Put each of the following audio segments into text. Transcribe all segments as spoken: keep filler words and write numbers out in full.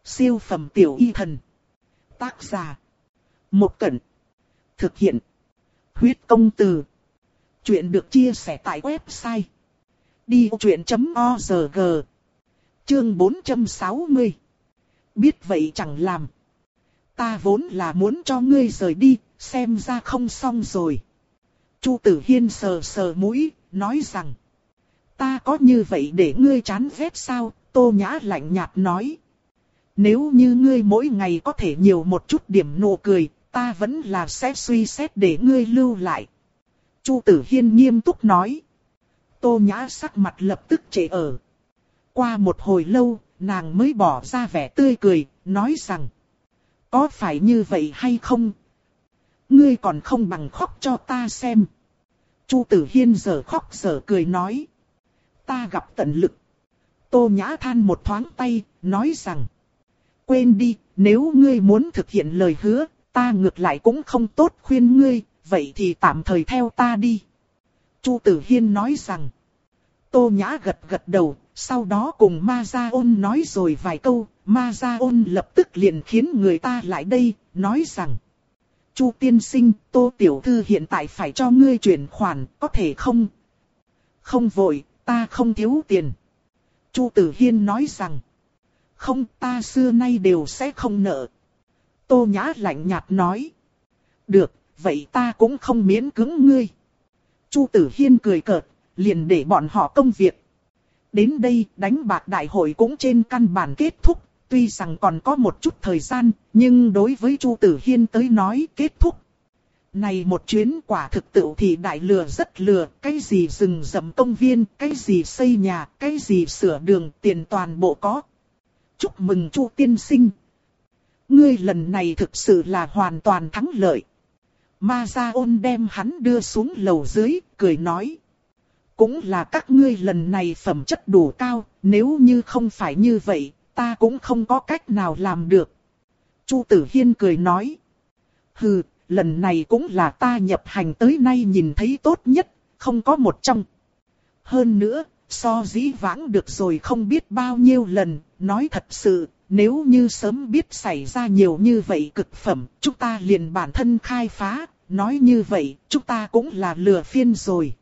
Siêu phẩm tiểu y thần. Tác giả. Một Cẩn. Thực hiện. Huyết công từ. Chuyện được chia sẻ tại website đi vô chuyện chấm org. Chương bốn trăm sáu mươi. Biết vậy chẳng làm. Ta vốn là muốn cho ngươi rời đi, xem ra không xong rồi. Chu Tử Hiên sờ sờ mũi, nói rằng. Ta có như vậy để ngươi chán ghét sao? Tô Nhã lạnh nhạt nói. Nếu như ngươi mỗi ngày có thể nhiều một chút điểm nụ cười, ta vẫn là sẽ suy xét để ngươi lưu lại. Chu Tử Hiên nghiêm túc nói. Tô Nhã sắc mặt lập tức trễ ở. Qua một hồi lâu, nàng mới bỏ ra vẻ tươi cười, nói rằng. Có phải như vậy hay không? Ngươi còn không bằng khóc cho ta xem. Chu Tử Hiên giờ khóc giờ cười nói. Ta gặp tận lực. Tô Nhã than một thoáng tay, nói rằng. Quên đi, nếu ngươi muốn thực hiện lời hứa, ta ngược lại cũng không tốt khuyên ngươi, vậy thì tạm thời theo ta đi. Chu Tử Hiên nói rằng. Tô Nhã gật gật đầu, sau đó cùng Ma Gia Ôn nói rồi vài câu, Ma Gia Ôn lập tức liền khiến người ta lại đây, nói rằng. Chu tiên sinh, Tô Tiểu Thư hiện tại phải cho ngươi chuyển khoản, có thể không? Không vội, ta không thiếu tiền. Chu Tử Hiên nói rằng. Không, ta xưa nay đều sẽ không nợ. Tô Nhã lạnh nhạt nói. Được, vậy ta cũng không miễn cưỡng ngươi. Chu Tử Hiên cười cợt, liền để bọn họ công việc. Đến đây, đánh bạc đại hội cũng trên căn bản kết thúc. Tuy rằng còn có một chút thời gian, nhưng đối với Chu Tử Hiên tới nói kết thúc. Này một chuyến quả thực tự thì đại lừa rất lừa, cái gì rừng rậm công viên, cái gì xây nhà, cái gì sửa đường, tiền toàn bộ có. Chúc mừng Chu tiên sinh. Ngươi lần này thực sự là hoàn toàn thắng lợi. Ma Gia Ôn đem hắn đưa xuống lầu dưới, cười nói. Cũng là các ngươi lần này phẩm chất đủ cao, nếu như không phải như vậy, ta cũng không có cách nào làm được. Chu Tử Hiên cười nói. Hừ, lần này cũng là ta nhập hành tới nay nhìn thấy tốt nhất, không có một trong. Hơn nữa, so dĩ vãng được rồi không biết bao nhiêu lần, nói thật sự, nếu như sớm biết xảy ra nhiều như vậy cực phẩm, chúng ta liền bản thân khai phá, nói như vậy, chúng ta cũng là lừa phiên rồi.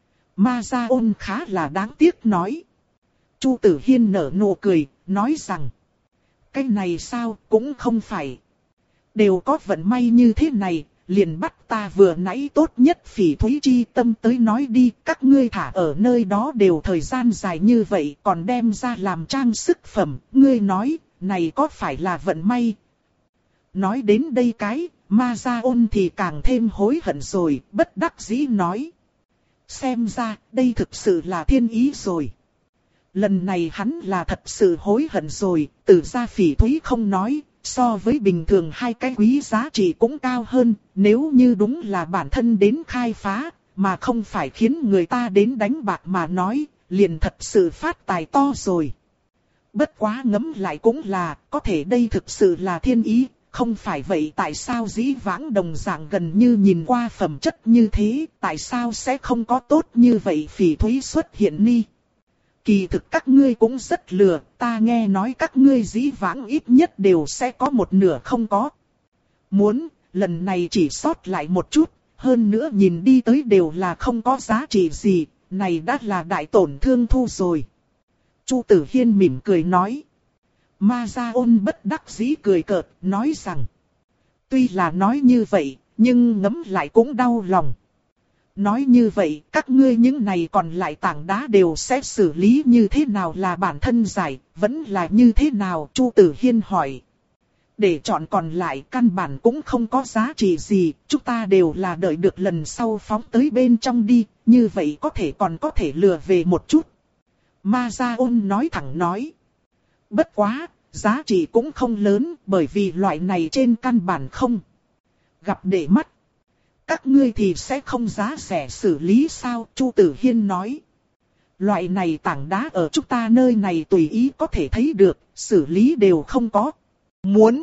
Ma Gia Ôn khá là đáng tiếc nói. Chu Tử Hiên nở nụ cười, nói rằng. Cái này sao, cũng không phải. Đều có vận may như thế này, liền bắt ta vừa nãy tốt nhất Phỉ Thúy chi tâm tới nói đi. Các ngươi thả ở nơi đó đều thời gian dài như vậy, còn đem ra làm trang sức phẩm. Ngươi nói, này có phải là vận may? Nói đến đây cái, Ma Gia Ôn thì càng thêm hối hận rồi, bất đắc dĩ nói. Xem ra, đây thực sự là thiên ý rồi. Lần này hắn là thật sự hối hận rồi, từ gia Phỉ Thúy không nói, so với bình thường hai cái quý giá trị cũng cao hơn, nếu như đúng là bản thân đến khai phá, mà không phải khiến người ta đến đánh bạc mà nói, liền thật sự phát tài to rồi. Bất quá ngẫm lại cũng là, có thể đây thực sự là thiên ý, không phải vậy tại sao dĩ vãng đồng dạng gần như nhìn qua phẩm chất như thế, tại sao sẽ không có tốt như vậy Phỉ Thúy xuất hiện ni? Kỳ thực các ngươi cũng rất lừa, ta nghe nói các ngươi dĩ vãng ít nhất đều sẽ có một nửa không có. Muốn, lần này chỉ sót lại một chút, hơn nữa nhìn đi tới đều là không có giá trị gì, này đã là đại tổn thương thu rồi. Chu Tử Hiên mỉm cười nói. Ma Gia Ôn bất đắc dĩ cười cợt, nói rằng. Tuy là nói như vậy, nhưng ngẫm lại cũng đau lòng. Nói như vậy, các ngươi những này còn lại tảng đá đều sẽ xử lý như thế nào là bản thân giải, vẫn là như thế nào? Chu Tử Hiên hỏi. Để chọn còn lại căn bản cũng không có giá trị gì, chúng ta đều là đợi được lần sau phóng tới bên trong đi, như vậy có thể còn có thể lừa về một chút. Ma Gia Ôn nói thẳng nói. Bất quá, giá trị cũng không lớn, bởi vì loại này trên căn bản không gặp để mắt. Các ngươi thì sẽ không giá rẻ xử lý sao? Chu Tử Hiên nói. Loại này tảng đá ở chúng ta nơi này tùy ý có thể thấy được, xử lý đều không có. Muốn.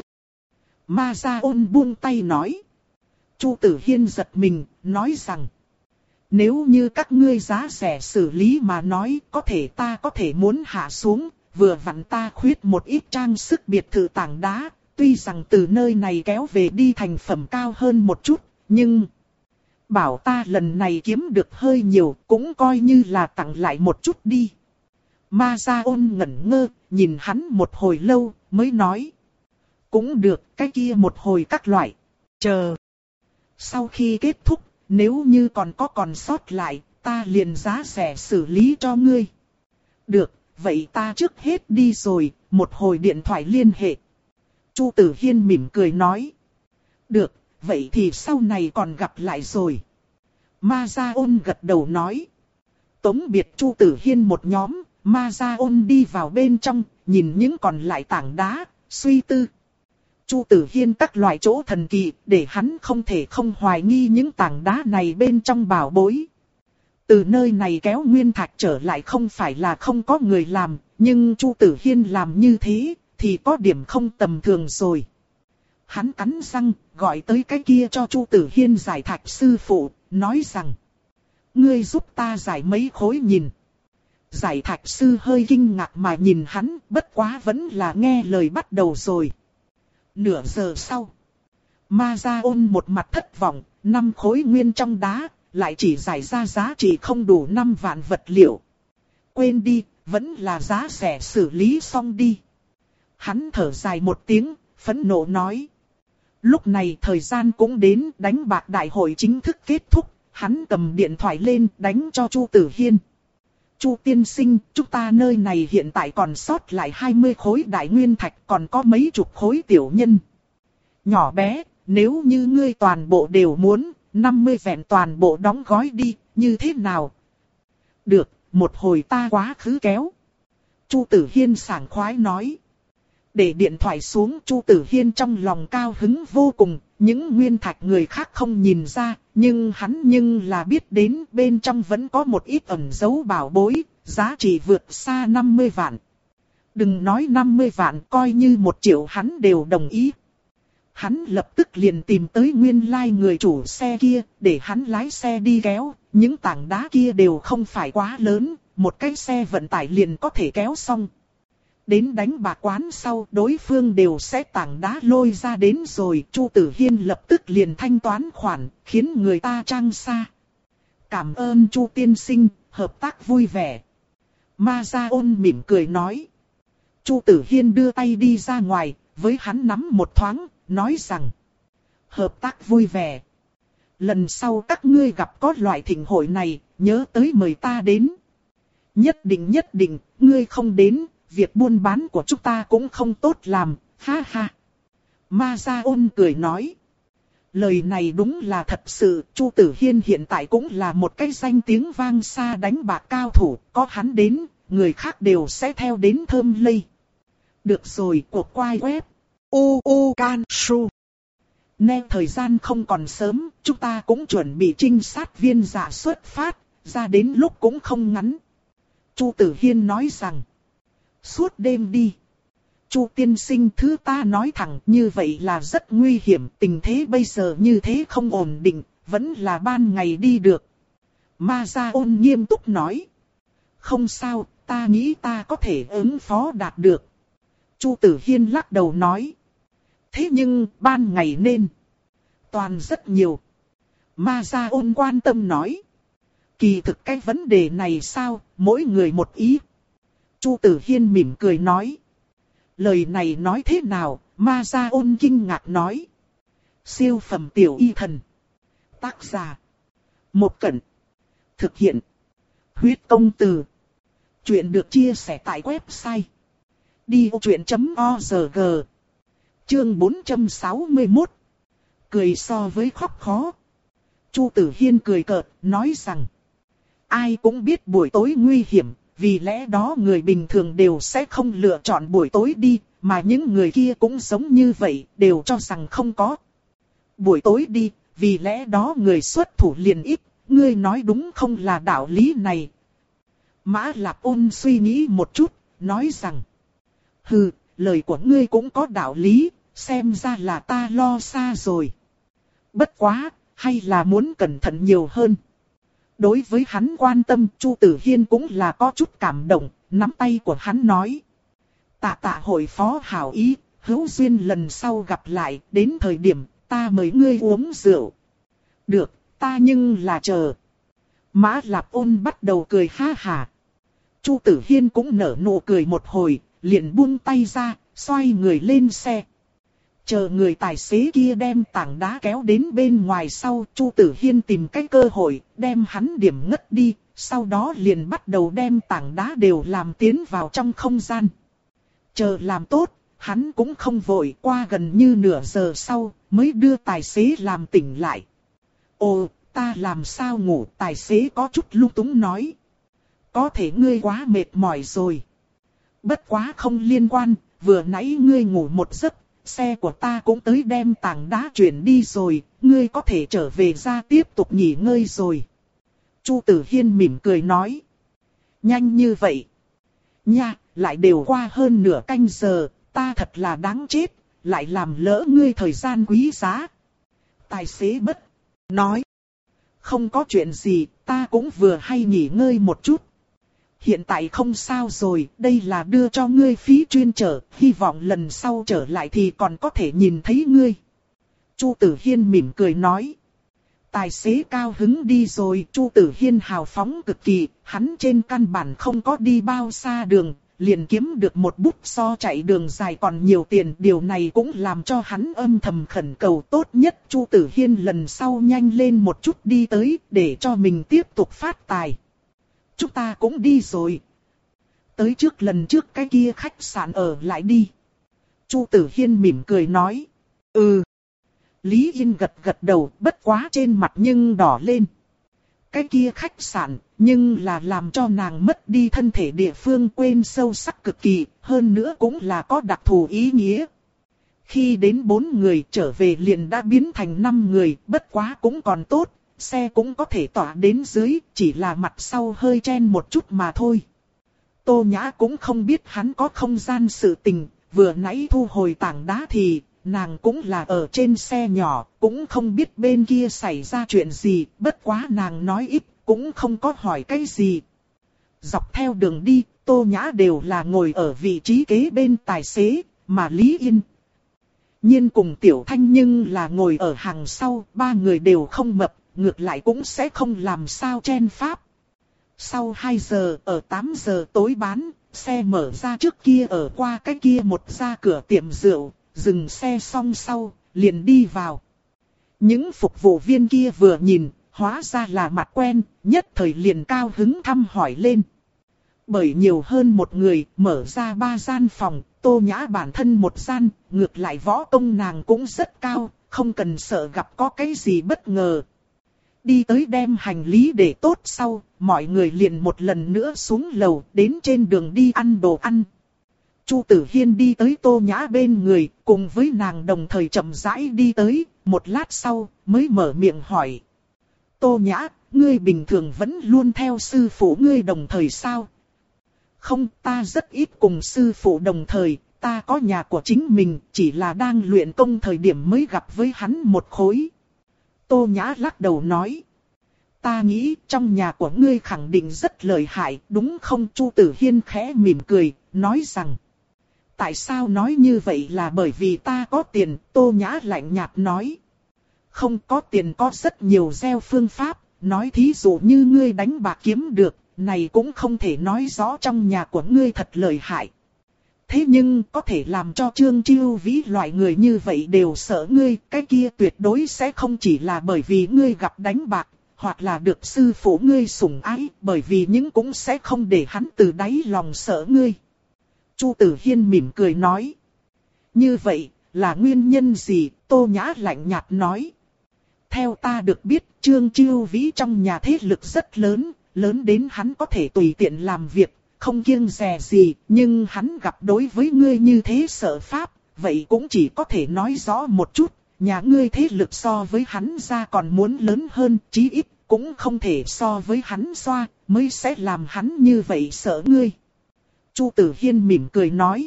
Ma Gia Ôn buông tay nói. Chu Tử Hiên giật mình, nói rằng. Nếu như các ngươi giá rẻ xử lý mà nói, có thể ta có thể muốn hạ xuống, vừa vặn ta khuyết một ít trang sức biệt thự tảng đá, tuy rằng từ nơi này kéo về đi thành phẩm cao hơn một chút, nhưng bảo ta lần này kiếm được hơi nhiều cũng coi như là tặng lại một chút đi. Ma Gia Ôn ngẩn ngơ, nhìn hắn một hồi lâu, mới nói. Cũng được, cái kia một hồi các loại. Chờ. Sau khi kết thúc, nếu như còn có còn sót lại, ta liền giá rẻ xử lý cho ngươi. Được, vậy ta trước hết đi rồi, một hồi điện thoại liên hệ. Chu Tử Hiên mỉm cười nói. Được, vậy thì sau này còn gặp lại rồi. Ma Gia Ôn gật đầu nói. Tống biệt Chu Tử Hiên một nhóm, Ma Gia Ôn đi vào bên trong, nhìn những còn lại tảng đá, suy tư. Chu Tử Hiên các loại chỗ thần kỳ, để hắn không thể không hoài nghi những tảng đá này bên trong bảo bối. Từ nơi này kéo nguyên thạch trở lại không phải là không có người làm, nhưng Chu Tử Hiên làm như thế, thì có điểm không tầm thường rồi. Hắn cắn răng, gọi tới cái kia cho Chu Tử Hiên giải thạch sư phụ, nói rằng. Ngươi giúp ta giải mấy khối nhìn. Giải thạch sư hơi kinh ngạc mà nhìn hắn, bất quá vẫn là nghe lời bắt đầu rồi. Nửa giờ sau, Ma Gia Ôn một mặt thất vọng, năm khối nguyên trong đá, lại chỉ giải ra giá trị không đủ năm vạn vật liệu. Quên đi, vẫn là giá rẻ xử lý xong đi. Hắn thở dài một tiếng, phẫn nộ nói. Lúc này thời gian cũng đến, đánh bạc đại hội chính thức kết thúc, hắn cầm điện thoại lên đánh cho Chu Tử Hiên. Chu tiên sinh, chúng ta nơi này hiện tại còn sót lại hai mươi khối đại nguyên thạch, còn có mấy chục khối tiểu nhân. Nhỏ bé, nếu như ngươi toàn bộ đều muốn, năm mươi vẹn toàn bộ đóng gói đi, như thế nào? Được, một hồi ta quá khứ kéo. Chu Tử Hiên sảng khoái nói. Để điện thoại xuống, Chu Tử Hiên trong lòng cao hứng vô cùng, những nguyên thạch người khác không nhìn ra, nhưng hắn nhưng là biết đến bên trong vẫn có một ít ẩn dấu bảo bối, giá trị vượt xa năm mươi vạn. Đừng nói năm mươi vạn, coi như một triệu hắn đều đồng ý. Hắn lập tức liền tìm tới nguyên lai like người chủ xe kia, để hắn lái xe đi kéo, những tảng đá kia đều không phải quá lớn, một cái xe vận tải liền có thể kéo xong. Đến đánh bạc quán sau, đối phương đều sẽ tảng đá lôi ra đến rồi, Chu Tử Hiên lập tức liền thanh toán khoản, khiến người ta trang xa. Cảm ơn Chu tiên sinh, hợp tác vui vẻ. Ma Gia Ôn mỉm cười nói. Chu Tử Hiên đưa tay đi ra ngoài, với hắn nắm một thoáng, nói rằng. Hợp tác vui vẻ. Lần sau các ngươi gặp có loại thịnh hội này, nhớ tới mời ta đến. Nhất định nhất định, ngươi không đến, việc buôn bán của chúng ta cũng không tốt làm, ha ha. Ma Gia Ôn cười nói. Lời này đúng là thật sự, Chu Tử Hiên hiện tại cũng là một cái danh tiếng vang xa đánh bạc cao thủ, có hắn đến, người khác đều sẽ theo đến thơm lây. Được rồi, cuộc quay web. U U Can Su. Nè thời gian không còn sớm, chúng ta cũng chuẩn bị trinh sát viên giả xuất phát, ra đến lúc cũng không ngắn. Chu Tử Hiên nói rằng. Suốt đêm đi. Chu tiên sinh, thứ ta nói thẳng, như vậy là rất nguy hiểm, tình thế bây giờ như thế không ổn định, vẫn là ban ngày đi được. Ma Gia Ôn nghiêm túc nói. Không sao, ta nghĩ ta có thể ứng phó đạt được. Chu Tử Hiên lắc đầu nói. Thế nhưng, ban ngày nên toàn rất nhiều. Ma Gia Ôn quan tâm nói. Kỳ thực cái vấn đề này sao, mỗi người một ý. Chu Tử Hiên mỉm cười nói. Lời này nói thế nào, Ma Gia Ôn kinh ngạc nói. Siêu phẩm tiểu y thần. Tác giả. Một Cẩn. Thực hiện. Huyết công từ. Chuyện được chia sẻ tại website. đi vô chuyện chấm org. Chương bốn trăm sáu mươi mốt. Cười so với khóc khó. Chu Tử Hiên cười cợt, nói rằng. Ai cũng biết buổi tối nguy hiểm. Vì lẽ đó người bình thường đều sẽ không lựa chọn buổi tối đi, mà những người kia cũng giống như vậy, đều cho rằng không có. Buổi tối đi, vì lẽ đó người xuất thủ liền ít, ngươi nói đúng không là đạo lý này. Mã Lạp Ôn suy nghĩ một chút, nói rằng. Hừ, lời của ngươi cũng có đạo lý, xem ra là ta lo xa rồi. Bất quá, hay là muốn cẩn thận nhiều hơn. Đối với hắn quan tâm, Chu Tử Hiên cũng là có chút cảm động, nắm tay của hắn nói. Tạ tạ hội phó hảo ý, hữu duyên lần sau gặp lại, đến thời điểm ta mời ngươi uống rượu. Được, ta nhưng là chờ. Mã Lạp Ôn bắt đầu cười ha hà. Chu Tử Hiên cũng nở nụ cười một hồi, liền buông tay ra, xoay người lên xe. Chờ người tài xế kia đem tảng đá kéo đến bên ngoài sau, Chu Tử Hiên tìm cái cơ hội, đem hắn điểm ngất đi, sau đó liền bắt đầu đem tảng đá đều làm tiến vào trong không gian. Chờ làm tốt, hắn cũng không vội, qua gần như nửa giờ sau, mới đưa tài xế làm tỉnh lại. Ồ, ta làm sao ngủ, tài xế có chút lung túng nói. Có thể ngươi quá mệt mỏi rồi. Bất quá không liên quan, vừa nãy ngươi ngủ một giấc, xe của ta cũng tới đem tảng đá chuyển đi rồi, ngươi có thể trở về ra tiếp tục nghỉ ngơi rồi. Chu Tử Hiên mỉm cười nói. Nhanh như vậy. Nha, lại đều qua hơn nửa canh giờ, ta thật là đáng chết, lại làm lỡ ngươi thời gian quý giá. Tài xế bất nói. Không có chuyện gì, ta cũng vừa hay nghỉ ngơi một chút. Hiện tại không sao rồi, đây là đưa cho ngươi phí chuyên chở, hy vọng lần sau trở lại thì còn có thể nhìn thấy ngươi. Chu Tử Hiên mỉm cười nói. Tài xế cao hứng đi rồi, Chu Tử Hiên hào phóng cực kỳ, hắn trên căn bản không có đi bao xa đường, liền kiếm được một bút so chạy đường dài còn nhiều tiền. Điều này cũng làm cho hắn âm thầm khẩn cầu tốt nhất Chu Tử Hiên lần sau nhanh lên một chút đi tới, để cho mình tiếp tục phát tài. Chúng ta cũng đi rồi. Tới trước lần trước cái kia khách sạn ở lại đi. Chu Tử Hiên mỉm cười nói. Ừ. Lý Yên gật gật đầu, bất quá trên mặt nhưng đỏ lên. Cái kia khách sạn, nhưng là làm cho nàng mất đi thân thể địa phương, quên sâu sắc cực kỳ, hơn nữa cũng là có đặc thù ý nghĩa. Khi đến bốn người trở về liền đã biến thành năm người, bất quá cũng còn tốt, xe cũng có thể tỏa đến dưới, chỉ là mặt sau hơi chen một chút mà thôi. Tô Nhã cũng không biết hắn có không gian sự tình, vừa nãy thu hồi tảng đá thì nàng cũng là ở trên xe nhỏ, cũng không biết bên kia xảy ra chuyện gì, bất quá nàng nói ít, cũng không có hỏi cái gì. Dọc theo đường đi, Tô Nhã đều là ngồi ở vị trí kế bên tài xế, mà Lý Yên Nhiên cùng Tiểu Thanh nhưng là ngồi ở hàng sau, ba người đều không mập, ngược lại cũng sẽ không làm sao chen pháp. Sau hai giờ, ở tám giờ tối bán, xe mở ra trước kia ở qua cái kia một ra cửa tiệm rượu, dừng xe xong sau, liền đi vào. Những phục vụ viên kia vừa nhìn, hóa ra là mặt quen, nhất thời liền cao hứng thăm hỏi lên. Bởi nhiều hơn một người, mở ra ba gian phòng, Tô Nhã bản thân một gian, ngược lại võ công nàng cũng rất cao, không cần sợ gặp có cái gì bất ngờ. Đi tới đem hành lý để tốt sau, mọi người liền một lần nữa xuống lầu, đến trên đường đi ăn đồ ăn. Chu Tử Hiên đi tới Tô Nhã bên người, cùng với nàng đồng thời chậm rãi đi tới, một lát sau, mới mở miệng hỏi. Tô Nhã, ngươi bình thường vẫn luôn theo sư phụ ngươi đồng thời sao? Không, ta rất ít cùng sư phụ đồng thời, ta có nhà của chính mình, chỉ là đang luyện công thời điểm mới gặp với hắn một khối. Tô Nhã lắc đầu nói. Ta nghĩ trong nhà của ngươi khẳng định rất lợi hại, đúng không? Chu Tử Hiên khẽ mỉm cười, nói rằng. Tại sao nói như vậy là bởi vì ta có tiền, Tô Nhã lạnh nhạt nói. Không có tiền có rất nhiều gieo phương pháp, nói thí dụ như ngươi đánh bạc kiếm được, này cũng không thể nói rõ trong nhà của ngươi thật lợi hại. Thế nhưng có thể làm cho Trương Chiêu Vĩ loại người như vậy đều sợ ngươi, cái kia tuyệt đối sẽ không chỉ là bởi vì ngươi gặp đánh bạc, hoặc là được sư phụ ngươi sủng ái, bởi vì những cũng sẽ không để hắn từ đáy lòng sợ ngươi. Chu Tử Hiên mỉm cười nói. Như vậy, là nguyên nhân gì? Tô Nhã lạnh nhạt nói. Theo ta được biết, Trương Chiêu Vĩ trong nhà thế lực rất lớn, lớn đến hắn có thể tùy tiện làm việc, không kiêng dè gì, nhưng hắn gặp đối với ngươi như thế sợ pháp, vậy cũng chỉ có thể nói rõ một chút, nhà ngươi thế lực so với hắn ra còn muốn lớn hơn, chí ít cũng không thể so với hắn xoa, mới sẽ làm hắn như vậy sợ ngươi. Chu Tử Hiên mỉm cười nói.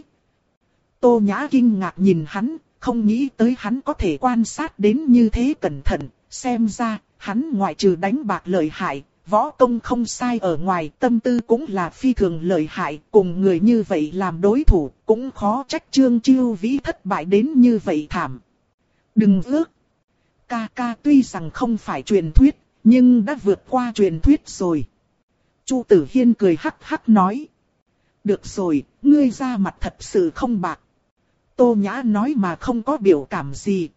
Tô Nhã kinh ngạc nhìn hắn, không nghĩ tới hắn có thể quan sát đến như thế cẩn thận, xem ra hắn ngoại trừ đánh bạc lợi hại, võ công không sai ở ngoài, tâm tư cũng là phi thường lợi hại, cùng người như vậy làm đối thủ, cũng khó trách Trương Chiêu Vĩ thất bại đến như vậy thảm. Đừng ước. Ca ca tuy rằng không phải truyền thuyết, nhưng đã vượt qua truyền thuyết rồi. Chu Tử Hiên cười hắc hắc nói. Được rồi, ngươi ra mặt thật sự không bạc. Tô Nhã nói mà không có biểu cảm gì.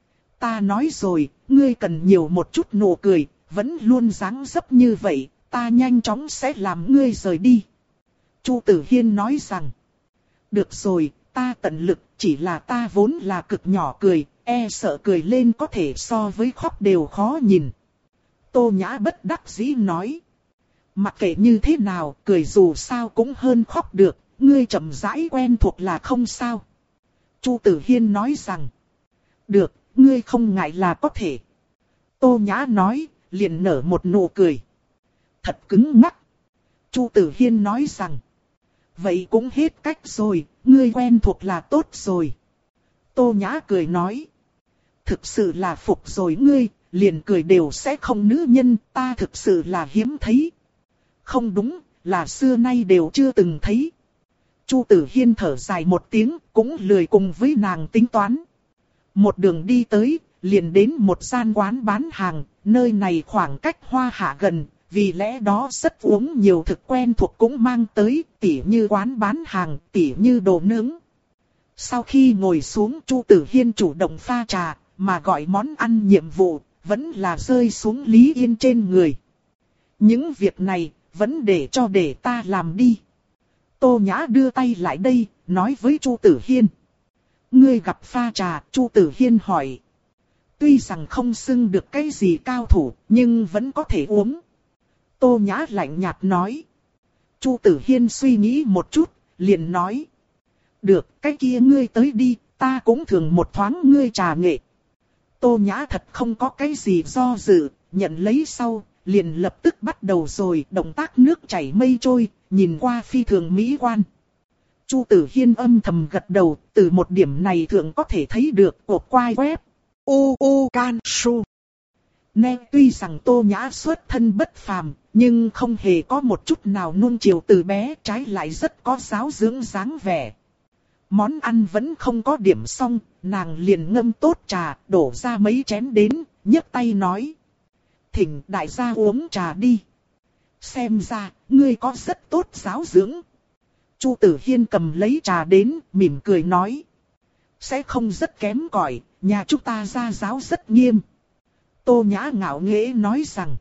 Ta nói rồi, ngươi cần nhiều một chút nụ cười, vẫn luôn dáng dấp như vậy, ta nhanh chóng sẽ làm ngươi rời đi. Chu Tử Hiên nói rằng. Được rồi, ta tận lực, chỉ là ta vốn là cực nhỏ cười, e sợ cười lên có thể so với khóc đều khó nhìn. Tô Nhã bất đắc dĩ nói. Mặc kệ như thế nào, cười dù sao cũng hơn khóc được, ngươi chậm rãi quen thuộc là không sao. Chu Tử Hiên nói rằng. Được, ngươi không ngại là có thể. Tô Nhã nói, liền nở một nụ cười. Thật cứng ngắc. Chu Tử Hiên nói rằng. Vậy cũng hết cách rồi, ngươi quen thuộc là tốt rồi. Tô Nhã cười nói. Thực sự là phục rồi ngươi, liền cười đều sẽ không nữ nhân, ta thực sự là hiếm thấy. Không đúng, là xưa nay đều chưa từng thấy. Chu Tử Hiên thở dài một tiếng, cũng lười cùng với nàng tính toán. Một đường đi tới, liền đến một gian quán bán hàng, nơi này khoảng cách Hoa Hạ gần, vì lẽ đó rất uống nhiều thực quen thuộc cũng mang tới, tỉ như quán bán hàng, tỉ như đồ nướng. Sau khi ngồi xuống, Chu Tử Hiên chủ động pha trà, mà gọi món ăn nhiệm vụ, vẫn là rơi xuống Lý Yên trên người. Những việc này, vẫn để cho để ta làm đi. Tô Nhã đưa tay lại đây, nói với Chu Tử Hiên. Ngươi gặp pha trà, Chu Tử Hiên hỏi. Tuy rằng không xưng được cái gì cao thủ, nhưng vẫn có thể uống. Tô Nhã lạnh nhạt nói. Chu Tử Hiên suy nghĩ một chút, liền nói. Được, cái kia ngươi tới đi, ta cũng thường một thoáng ngươi trà nghệ. Tô Nhã thật không có cái gì do dự, nhận lấy sau, liền lập tức bắt đầu rồi, động tác nước chảy mây trôi, nhìn qua phi thường mỹ quan. Chu Tử Hiên âm thầm gật đầu, từ một điểm này thường có thể thấy được cột quai web. U U Can Su. Nè, tuy rằng Tô Nhã xuất thân bất phàm, nhưng không hề có một chút nào nuông chiều từ bé, trái lại rất có giáo dưỡng dáng vẻ. Món ăn vẫn không có điểm xong, nàng liền ngâm tốt trà, đổ ra mấy chén đến, nhấc tay nói. Thỉnh đại gia uống trà đi. Xem ra, ngươi có rất tốt giáo dưỡng. Chu Tử Hiên cầm lấy trà đến, mỉm cười nói. Sẽ không rất kém cỏi, nhà chúng ta gia giáo rất nghiêm. Tô Nhã ngạo nghễ nói rằng.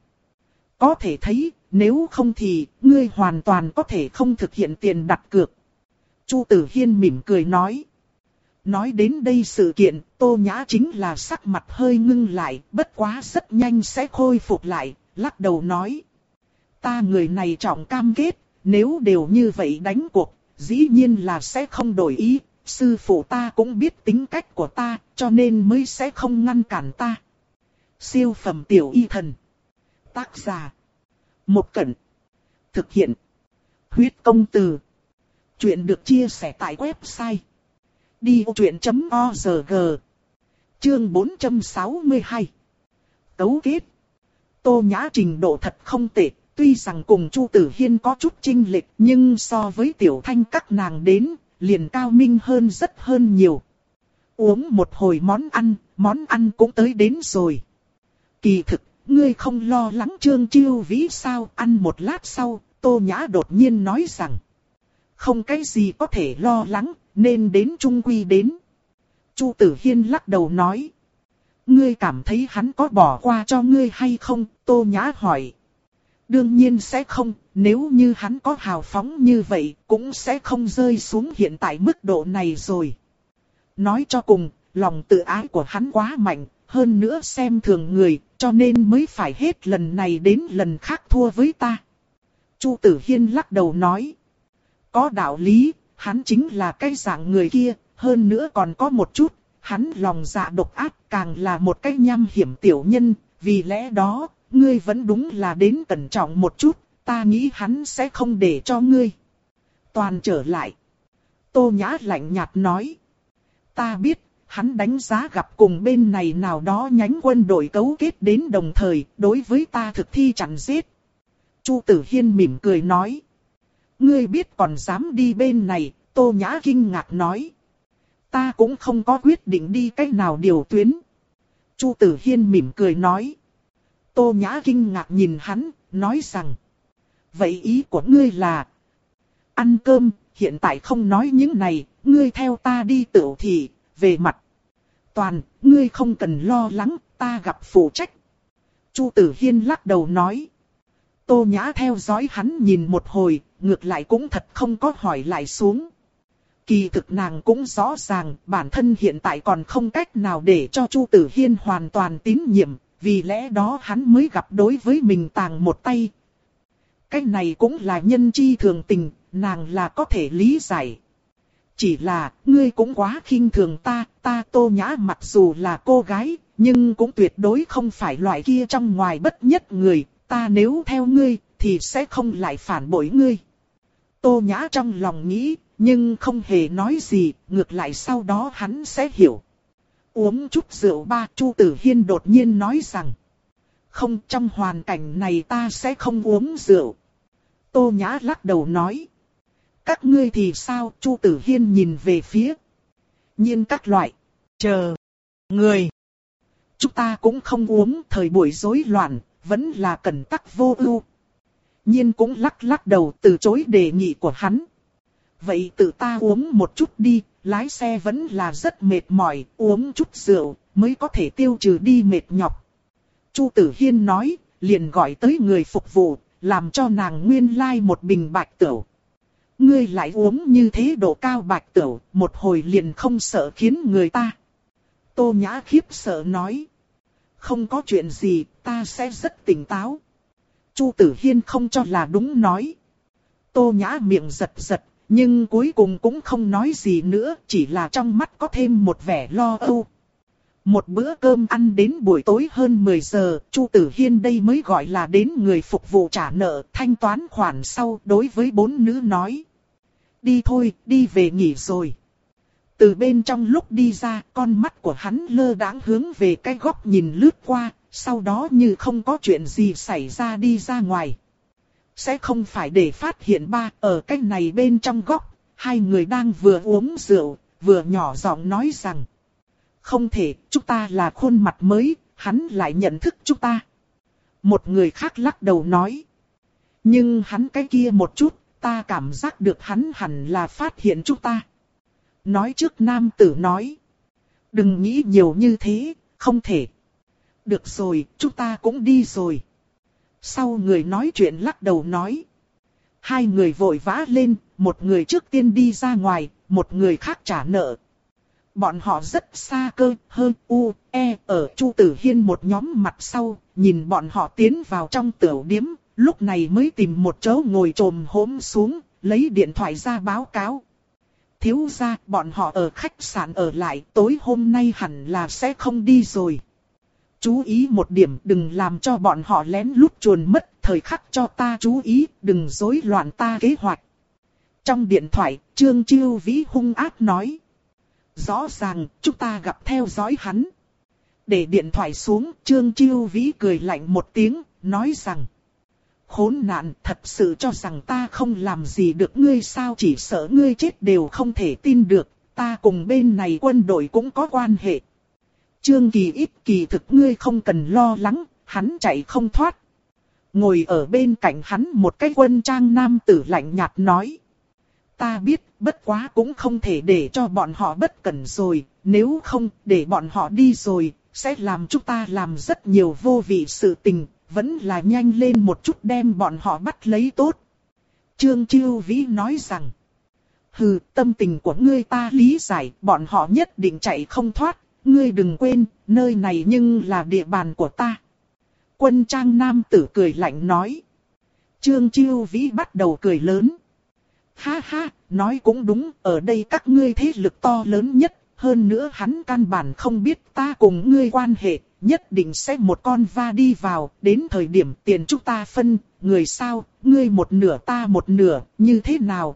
Có thể thấy, nếu không thì, ngươi hoàn toàn có thể không thực hiện tiền đặt cược. Chu Tử Hiên mỉm cười nói. Nói đến đây sự kiện, Tô Nhã chính là sắc mặt hơi ngưng lại, bất quá rất nhanh sẽ khôi phục lại, lắc đầu nói. Ta người này trọng cam kết, nếu đều như vậy đánh cuộc, dĩ nhiên là sẽ không đổi ý, sư phụ ta cũng biết tính cách của ta, cho nên mới sẽ không ngăn cản ta. Siêu phẩm tiểu y thần. Tác giả. Một Cẩn. Thực hiện. Huyết công từ. Chuyện được chia sẻ tại website đi ô truyện chấm org. Chương bốn trăm sáu mươi hai. Cấu kết. Tô Nhã trình độ thật không tệ, tuy rằng cùng Chu Tử Hiên có chút chênh lệch, nhưng so với Tiểu Thanh các nàng đến, liền cao minh hơn rất hơn nhiều. Uống một hồi món ăn, món ăn cũng tới đến rồi. Kỳ thực, ngươi không lo lắng Trương Chiêu Vĩ sao? Ăn một lát sau, Tô Nhã đột nhiên nói rằng. Không cái gì có thể lo lắng, nên đến trung quy đến. Chu Tử Hiên lắc đầu nói. Ngươi cảm thấy hắn có bỏ qua cho ngươi hay không? Tô Nhã hỏi. Đương nhiên sẽ không, nếu như hắn có hào phóng như vậy, cũng sẽ không rơi xuống hiện tại mức độ này rồi. Nói cho cùng, lòng tự ái của hắn quá mạnh, hơn nữa xem thường người, cho nên mới phải hết lần này đến lần khác thua với ta. Chu Tử Hiên lắc đầu nói. Có đạo lý, hắn chính là cái dạng người kia, hơn nữa còn có một chút, hắn lòng dạ độc ác, càng là một cái nham hiểm tiểu nhân, vì lẽ đó, ngươi vẫn đúng là đến cẩn trọng một chút, ta nghĩ hắn sẽ không để cho ngươi toàn trở lại. Tô Nhã lạnh nhạt nói. Ta biết, hắn đánh giá gặp cùng bên này nào đó nhánh quân đội cấu kết đến đồng thời, đối với ta thực thi chặn giết. Chu Tử Hiên mỉm cười nói. Ngươi biết còn dám đi bên này, Tô Nhã kinh ngạc nói. Ta cũng không có quyết định đi cách nào điều tuyến. Chu Tử Hiên mỉm cười nói. Tô Nhã kinh ngạc nhìn hắn, nói rằng. Vậy ý của ngươi là. Ăn cơm, hiện tại không nói những này, ngươi theo ta đi tửu thị, về mặt. Toàn, ngươi không cần lo lắng, ta gặp phụ trách. Chu Tử Hiên lắc đầu nói. Tô Nhã theo dõi hắn nhìn một hồi, ngược lại cũng thật không có hỏi lại xuống. Kỳ thực nàng cũng rõ ràng, bản thân hiện tại còn không cách nào để cho Chu Tử Hiên hoàn toàn tín nhiệm, vì lẽ đó hắn mới gặp đối với mình tàng một tay. Cái này cũng là nhân chi thường tình, nàng là có thể lý giải. Chỉ là, ngươi cũng quá khinh thường ta, ta Tô Nhã mặc dù là cô gái, nhưng cũng tuyệt đối không phải loại kia trong ngoài bất nhất người, ta nếu theo ngươi, thì sẽ không lại phản bội ngươi. Tô Nhã trong lòng nghĩ, nhưng không hề nói gì, ngược lại sau đó hắn sẽ hiểu. Uống chút rượu ba, Chu Tử Hiên đột nhiên nói rằng. Không, trong hoàn cảnh này ta sẽ không uống rượu. Tô Nhã lắc đầu nói. Các ngươi thì sao? Chu Tử Hiên nhìn về phía. Nhiên các loại. Chờ. Người. Chúng ta cũng không uống, thời buổi rối loạn, vẫn là cẩn tắc vô ưu. Nhiên cũng lắc lắc đầu từ chối đề nghị của hắn. Vậy tự ta uống một chút đi, lái xe vẫn là rất mệt mỏi, uống chút rượu mới có thể tiêu trừ đi mệt nhọc. Chu Tử Hiên nói, liền gọi tới người phục vụ, làm cho nàng nguyên lai like một bình bạch tửu. Ngươi lại uống như thế độ cao bạch tửu, một hồi liền không sợ khiến người ta. Tô Nhã khiếp sợ nói. Không có chuyện gì, ta sẽ rất tỉnh táo. Chu Tử Hiên không cho là đúng nói. Tô Nhã miệng giật giật, nhưng cuối cùng cũng không nói gì nữa, chỉ là trong mắt có thêm một vẻ lo âu. Một bữa cơm ăn đến buổi tối hơn mười giờ, Chu Tử Hiên đây mới gọi là đến người phục vụ trả nợ, thanh toán khoản sau, đối với bốn nữ nói. Đi thôi, đi về nghỉ rồi. Từ bên trong lúc đi ra, con mắt của hắn lơ đãng hướng về cái góc nhìn lướt qua, sau đó như không có chuyện gì xảy ra đi ra ngoài. Sẽ không phải để phát hiện ba, ở cái này bên trong góc, hai người đang vừa uống rượu, vừa nhỏ giọng nói rằng. Không thể, chúng ta là khuôn mặt mới, hắn lại nhận thức chúng ta. Một người khác lắc đầu nói. Nhưng hắn cái kia một chút, ta cảm giác được hắn hẳn là phát hiện chúng ta. Nói trước nam tử nói. Đừng nghĩ nhiều như thế, không thể. Được rồi, chúng ta cũng đi rồi. Sau người nói chuyện lắc đầu nói. Hai người vội vã lên, một người trước tiên đi ra ngoài, một người khác trả nợ. Bọn họ rất xa cơ, hơn u, e, ở Chu Tử Hiên một nhóm mặt sau, nhìn bọn họ tiến vào trong tửu điếm, lúc này mới tìm một chỗ ngồi trồm hổm xuống, lấy điện thoại ra báo cáo. Thiếu gia, bọn họ ở khách sạn ở lại, tối hôm nay hẳn là sẽ không đi rồi. Chú ý một điểm, đừng làm cho bọn họ lén lút chuồn mất, thời khắc cho ta chú ý, đừng rối loạn ta kế hoạch. Trong điện thoại, Trương Chiêu Vĩ hung ác nói. Rõ ràng, chúng ta gặp theo dõi hắn. Để điện thoại xuống, Trương Chiêu Vĩ cười lạnh một tiếng, nói rằng. Khốn nạn, thật sự cho rằng ta không làm gì được ngươi sao, chỉ sợ ngươi chết đều không thể tin được, ta cùng bên này quân đội cũng có quan hệ. Trương Kỳ ít kỳ thực ngươi không cần lo lắng, hắn chạy không thoát. Ngồi ở bên cạnh hắn một cái quân trang nam tử lạnh nhạt nói. Ta biết, bất quá cũng không thể để cho bọn họ bất cẩn rồi, nếu không, để bọn họ đi rồi, sẽ làm chúng ta làm rất nhiều vô vị sự tình, vẫn là nhanh lên một chút đem bọn họ bắt lấy tốt. Trương Chiêu Vĩ nói rằng, hừ, tâm tình của ngươi ta lý giải, bọn họ nhất định chạy không thoát, ngươi đừng quên, nơi này nhưng là địa bàn của ta. Quân trang nam tử cười lạnh nói. Trương Chiêu Vĩ bắt đầu cười lớn. Ha ha, nói cũng đúng, ở đây các ngươi thế lực to lớn nhất, hơn nữa hắn căn bản không biết ta cùng ngươi quan hệ, nhất định sẽ một con va đi vào, đến thời điểm tiền chúng ta phân, người sao, ngươi một nửa ta một nửa, như thế nào?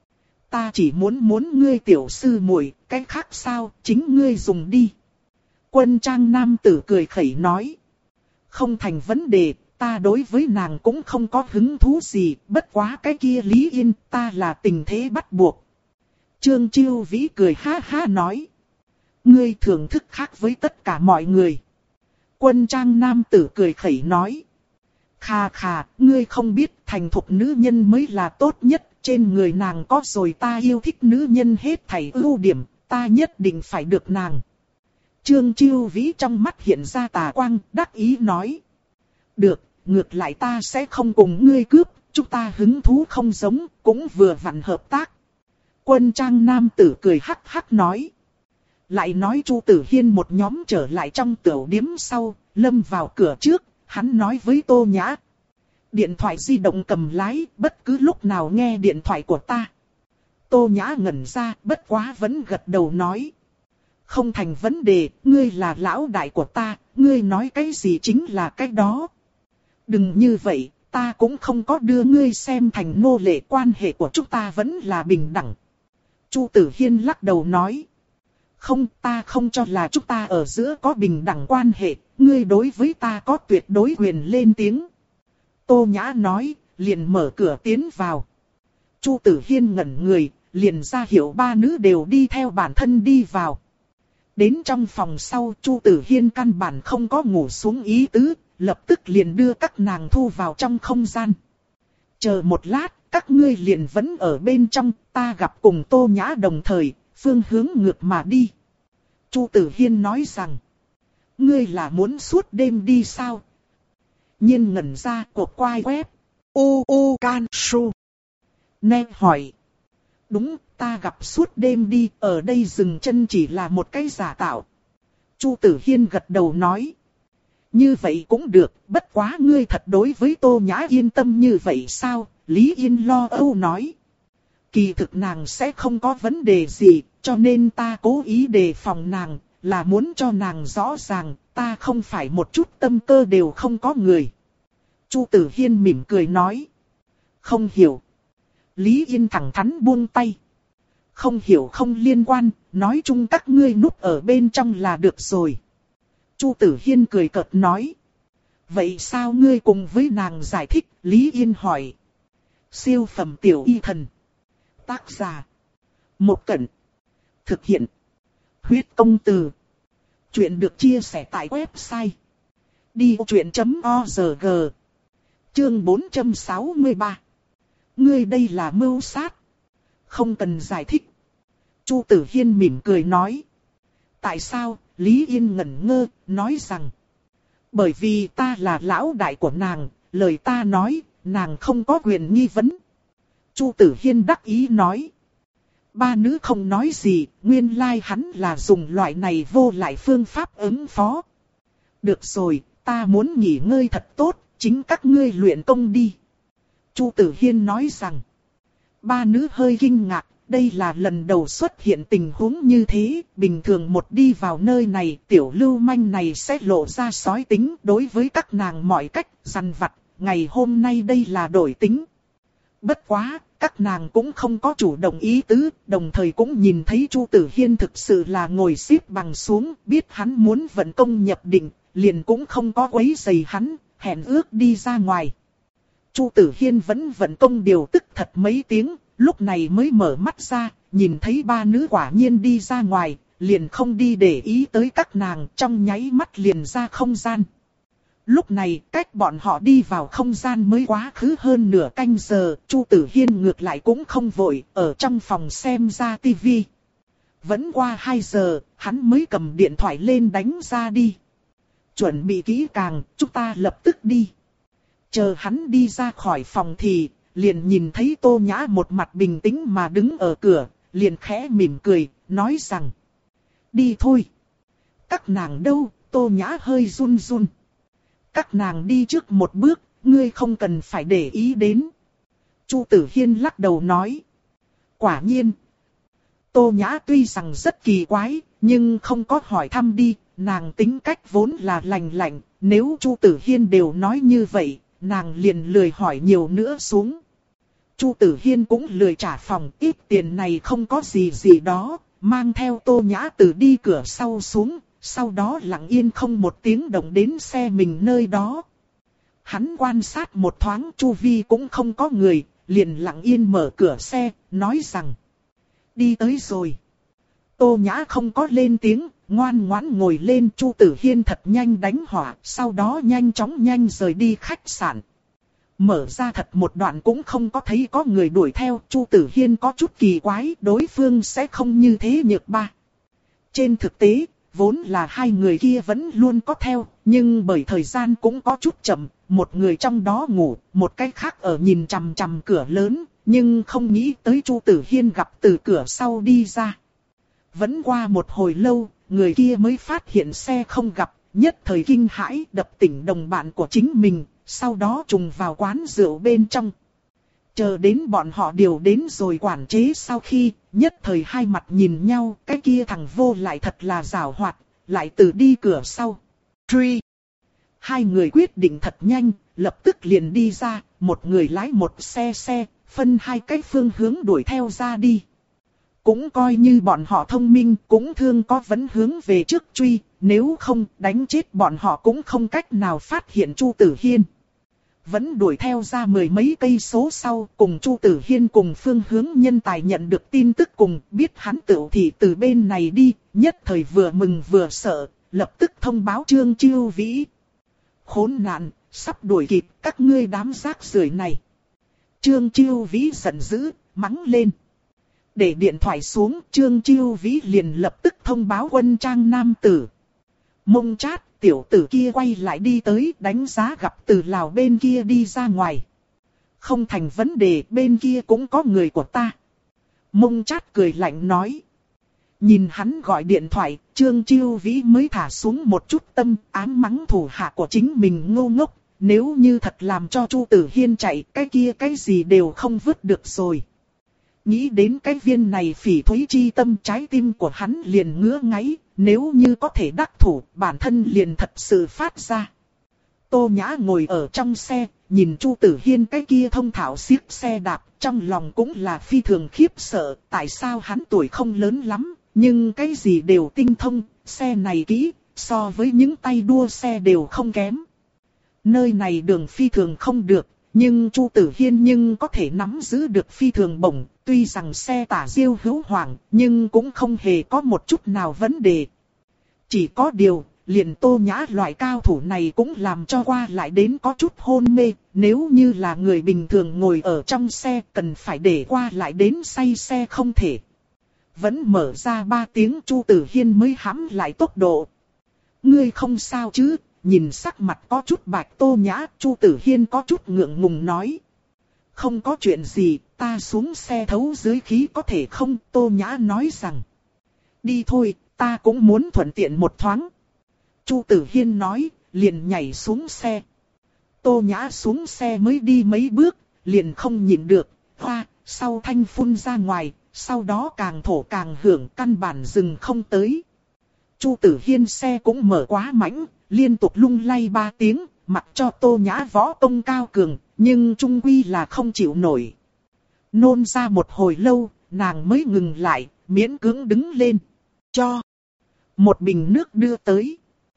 Ta chỉ muốn muốn ngươi tiểu sư muội, cái khác sao, chính ngươi dùng đi. Quân trang nam tử cười khẩy nói. Không thành vấn đề, ta đối với nàng cũng không có hứng thú gì, bất quá cái kia Lý Yên, ta là tình thế bắt buộc. Trương Chiêu Vĩ cười ha ha nói. Ngươi thưởng thức khác với tất cả mọi người. Quân trang nam tử cười khẩy nói. Khà khà, ngươi không biết thành thục nữ nhân mới là tốt nhất, trên người nàng có rồi ta yêu thích nữ nhân hết thảy ưu điểm, ta nhất định phải được nàng. Trương Chiêu Vĩ trong mắt hiện ra tà quang, đắc ý nói. Được, ngược lại ta sẽ không cùng ngươi cướp, chúng ta hứng thú không giống, cũng vừa vặn hợp tác. Quân trang nam tử cười hắc hắc nói. Lại nói Chu Tử Hiên một nhóm trở lại trong tiểu điếm sau, lâm vào cửa trước, hắn nói với Tô Nhã. Điện thoại di động cầm lái, bất cứ lúc nào nghe điện thoại của ta. Tô Nhã ngẩn ra, bất quá vẫn gật đầu nói. Không thành vấn đề, ngươi là lão đại của ta, ngươi nói cái gì chính là cái đó. Đừng như vậy, ta cũng không có đưa ngươi xem thành nô lệ, quan hệ của chúng ta vẫn là bình đẳng. Chu Tử Hiên lắc đầu nói. Không, ta không cho là chúng ta ở giữa có bình đẳng quan hệ, ngươi đối với ta có tuyệt đối quyền lên tiếng. Tô Nhã nói, liền mở cửa tiến vào. Chu Tử Hiên ngẩn người, liền ra hiệu ba nữ đều đi theo bản thân đi vào. Đến trong phòng sau, Chu Tử Hiên căn bản không có ngủ xuống ý tứ, lập tức liền đưa các nàng thu vào trong không gian. Chờ một lát, các ngươi liền vẫn ở bên trong, ta gặp cùng Tô Nhã đồng thời, phương hướng ngược mà đi. Chu Tử Hiên nói rằng, ngươi là muốn suốt đêm đi sao? Nhiên ngẩn ra cột quai web. U U Can Su. Nè hỏi. Đúng, ta gặp suốt đêm đi, ở đây dừng chân chỉ là một cái giả tạo. Chu Tử Hiên gật đầu nói. Như vậy cũng được, bất quá ngươi thật đối với Tô Nhã yên tâm như vậy sao? Lý Yên lo âu nói. Kỳ thực nàng sẽ không có vấn đề gì, cho nên ta cố ý đề phòng nàng, là muốn cho nàng rõ ràng, ta không phải một chút tâm cơ đều không có người. Chu Tử Hiên mỉm cười nói. Không hiểu. Lý Yên thẳng thắn buông tay. Không hiểu không liên quan, nói chung các ngươi núp ở bên trong là được rồi. Chu Tử Hiên cười cợt nói. Vậy sao ngươi cùng với nàng giải thích? Lý Yên hỏi. Siêu phẩm tiểu y thần. Tác giả. Một Cẩn. Thực hiện. Huyết công từ. Chuyện được chia sẻ tại website. đi vô chuyện chấm org. Chương bốn trăm sáu mươi ba. Ngươi đây là mưu sát. Không cần giải thích. Chu Tử Hiên mỉm cười nói. Tại sao? Lý Yên ngẩn ngơ, nói rằng. Bởi vì ta là lão đại của nàng, lời ta nói, nàng không có quyền nghi vấn. Chu Tử Hiên đắc ý nói. Ba nữ không nói gì, nguyên lai like hắn là dùng loại này vô lại phương pháp ứng phó. Được rồi, ta muốn nghỉ ngơi thật tốt, chính các ngươi luyện công đi. Chu Tử Hiên nói rằng. Ba nữ hơi kinh ngạc, đây là lần đầu xuất hiện tình huống như thế, bình thường một đi vào nơi này, tiểu lưu manh này sẽ lộ ra sói tính đối với các nàng mọi cách, dằn vặt, ngày hôm nay đây là đổi tính. Bất quá, các nàng cũng không có chủ động ý tứ, đồng thời cũng nhìn thấy Chu Tử Hiên thực sự là ngồi xếp bằng xuống, biết hắn muốn vận công nhập định, liền cũng không có quấy rầy hắn, hẹn ước đi ra ngoài. Chu Tử Hiên vẫn vận công điều tức thật mấy tiếng, lúc này mới mở mắt ra, nhìn thấy ba nữ quả nhiên đi ra ngoài, liền không đi để ý tới các nàng, trong nháy mắt liền ra không gian. Lúc này, cách bọn họ đi vào không gian mới quá khứ hơn nửa canh giờ, Chu Tử Hiên ngược lại cũng không vội, ở trong phòng xem ra tivi. Vẫn qua hai giờ, hắn mới cầm điện thoại lên đánh ra đi. Chuẩn bị kỹ càng, chúng ta lập tức đi. Chờ hắn đi ra khỏi phòng thì, liền nhìn thấy Tô Nhã một mặt bình tĩnh mà đứng ở cửa, liền khẽ mỉm cười, nói rằng. Đi thôi. Các nàng đâu? Tô Nhã hơi run run. Các nàng đi trước một bước, ngươi không cần phải để ý đến. Chu Tử Hiên lắc đầu nói. Quả nhiên. Tô Nhã tuy rằng rất kỳ quái, nhưng không có hỏi thăm đi, nàng tính cách vốn là lành lạnh, nếu Chu Tử Hiên đều nói như vậy, nàng liền lười hỏi nhiều nữa xuống. Chu Tử Hiên cũng lười trả phòng, ít tiền này không có gì gì đó, mang theo Tô Nhã từ đi cửa sau xuống, sau đó lặng yên không một tiếng động đến xe mình nơi đó. Hắn quan sát một thoáng chu vi cũng không có người, liền lặng yên mở cửa xe, nói rằng. Đi tới rồi. Tô Nhã không có lên tiếng, ngoan ngoãn ngồi lên. Chu Tử Hiên thật nhanh đánh hỏa, sau đó nhanh chóng nhanh rời đi khách sạn. Mở ra thật một đoạn cũng không có thấy có người đuổi theo. Chu Tử Hiên có chút kỳ quái, đối phương sẽ không như thế nhược ba. Trên thực tế, vốn là hai người kia vẫn luôn có theo, nhưng bởi thời gian cũng có chút chậm, một người trong đó ngủ, một cái khác ở nhìn chằm chằm cửa lớn, nhưng không nghĩ tới Chu Tử Hiên gặp từ cửa sau đi ra. Vẫn qua một hồi lâu, người kia mới phát hiện xe không gặp, nhất thời kinh hãi đập tỉnh đồng bạn của chính mình, sau đó trùng vào quán rượu bên trong. Chờ đến bọn họ đều đến rồi quản chế sau khi, nhất thời hai mặt nhìn nhau, cái kia thằng vô lại thật là giảo hoạt, lại từ đi cửa sau. Tree. Hai người quyết định thật nhanh, lập tức liền đi ra, một người lái một xe xe, phân hai cái phương hướng đuổi theo ra đi. Cũng coi như bọn họ thông minh, cũng thương có vấn hướng về trước truy, nếu không đánh chết bọn họ cũng không cách nào phát hiện Chu Tử Hiên. Vẫn đuổi theo ra mười mấy cây số sau, cùng Chu Tử Hiên cùng phương hướng nhân tài nhận được tin tức cùng biết hắn tựu thị từ bên này đi, nhất thời vừa mừng vừa sợ, lập tức thông báo Trương Chiêu Vĩ. Khốn nạn, sắp đuổi kịp các ngươi đám rác rưởi này. Trương Chiêu Vĩ giận dữ, mắng lên. Để điện thoại xuống, Trương Chiêu Vĩ liền lập tức thông báo quân trang nam tử. Mông Chát, tiểu tử kia quay lại đi tới đánh giá gặp từ Lào bên kia đi ra ngoài. Không thành vấn đề, bên kia cũng có người của ta. Mông Chát cười lạnh nói. Nhìn hắn gọi điện thoại, Trương Chiêu Vĩ mới thả xuống một chút tâm, ám mắng thủ hạ của chính mình ngu ngốc. Nếu như thật làm cho Chu Tử Hiên chạy, cái kia cái gì đều không vứt được rồi. Nghĩ đến cái viên này phỉ thúy chi tâm, trái tim của hắn liền ngứa ngáy, nếu như có thể đắc thủ, bản thân liền thật sự phát ra. Tô Nhã ngồi ở trong xe, nhìn Chu Tử Hiên cái kia thông thạo xiếc xe đạp, trong lòng cũng là phi thường khiếp sợ, tại sao hắn tuổi không lớn lắm, nhưng cái gì đều tinh thông, xe này kỹ, so với những tay đua xe đều không kém. Nơi này đường phi thường không được, nhưng Chu Tử Hiên nhưng có thể nắm giữ được phi thường bổng, tuy rằng xe tả diêu hữu hoàng, nhưng cũng không hề có một chút nào vấn đề. Chỉ có điều, liền Tô Nhã loại cao thủ này cũng làm cho qua lại đến có chút hôn mê, nếu như là người bình thường ngồi ở trong xe cần phải để qua lại đến say xe không thể. Vẫn mở ra ba tiếng Chu Tử Hiên mới hãm lại tốc độ. Ngươi không sao chứ? Nhìn sắc mặt có chút bạch Tô Nhã, Chu Tử Hiên có chút ngượng ngùng nói. Không có chuyện gì, ta xuống xe thấu dưới khí có thể không? Tô Nhã nói rằng. Đi thôi, ta cũng muốn thuận tiện một thoáng. Chu Tử Hiên nói, liền nhảy xuống xe. Tô Nhã xuống xe mới đi mấy bước, liền không nhịn được, hoa, sau thanh phun ra ngoài, sau đó càng thổ càng hưởng, căn bản dừng không tới. Chu Tử Hiên xe cũng mở quá mãnh, liên tục lung lay ba tiếng, mặc cho Tô Nhã võ công cao cường, nhưng trung quy là không chịu nổi. Nôn ra một hồi lâu, nàng mới ngừng lại, miễn cưỡng đứng lên. Cho một bình nước đưa tới.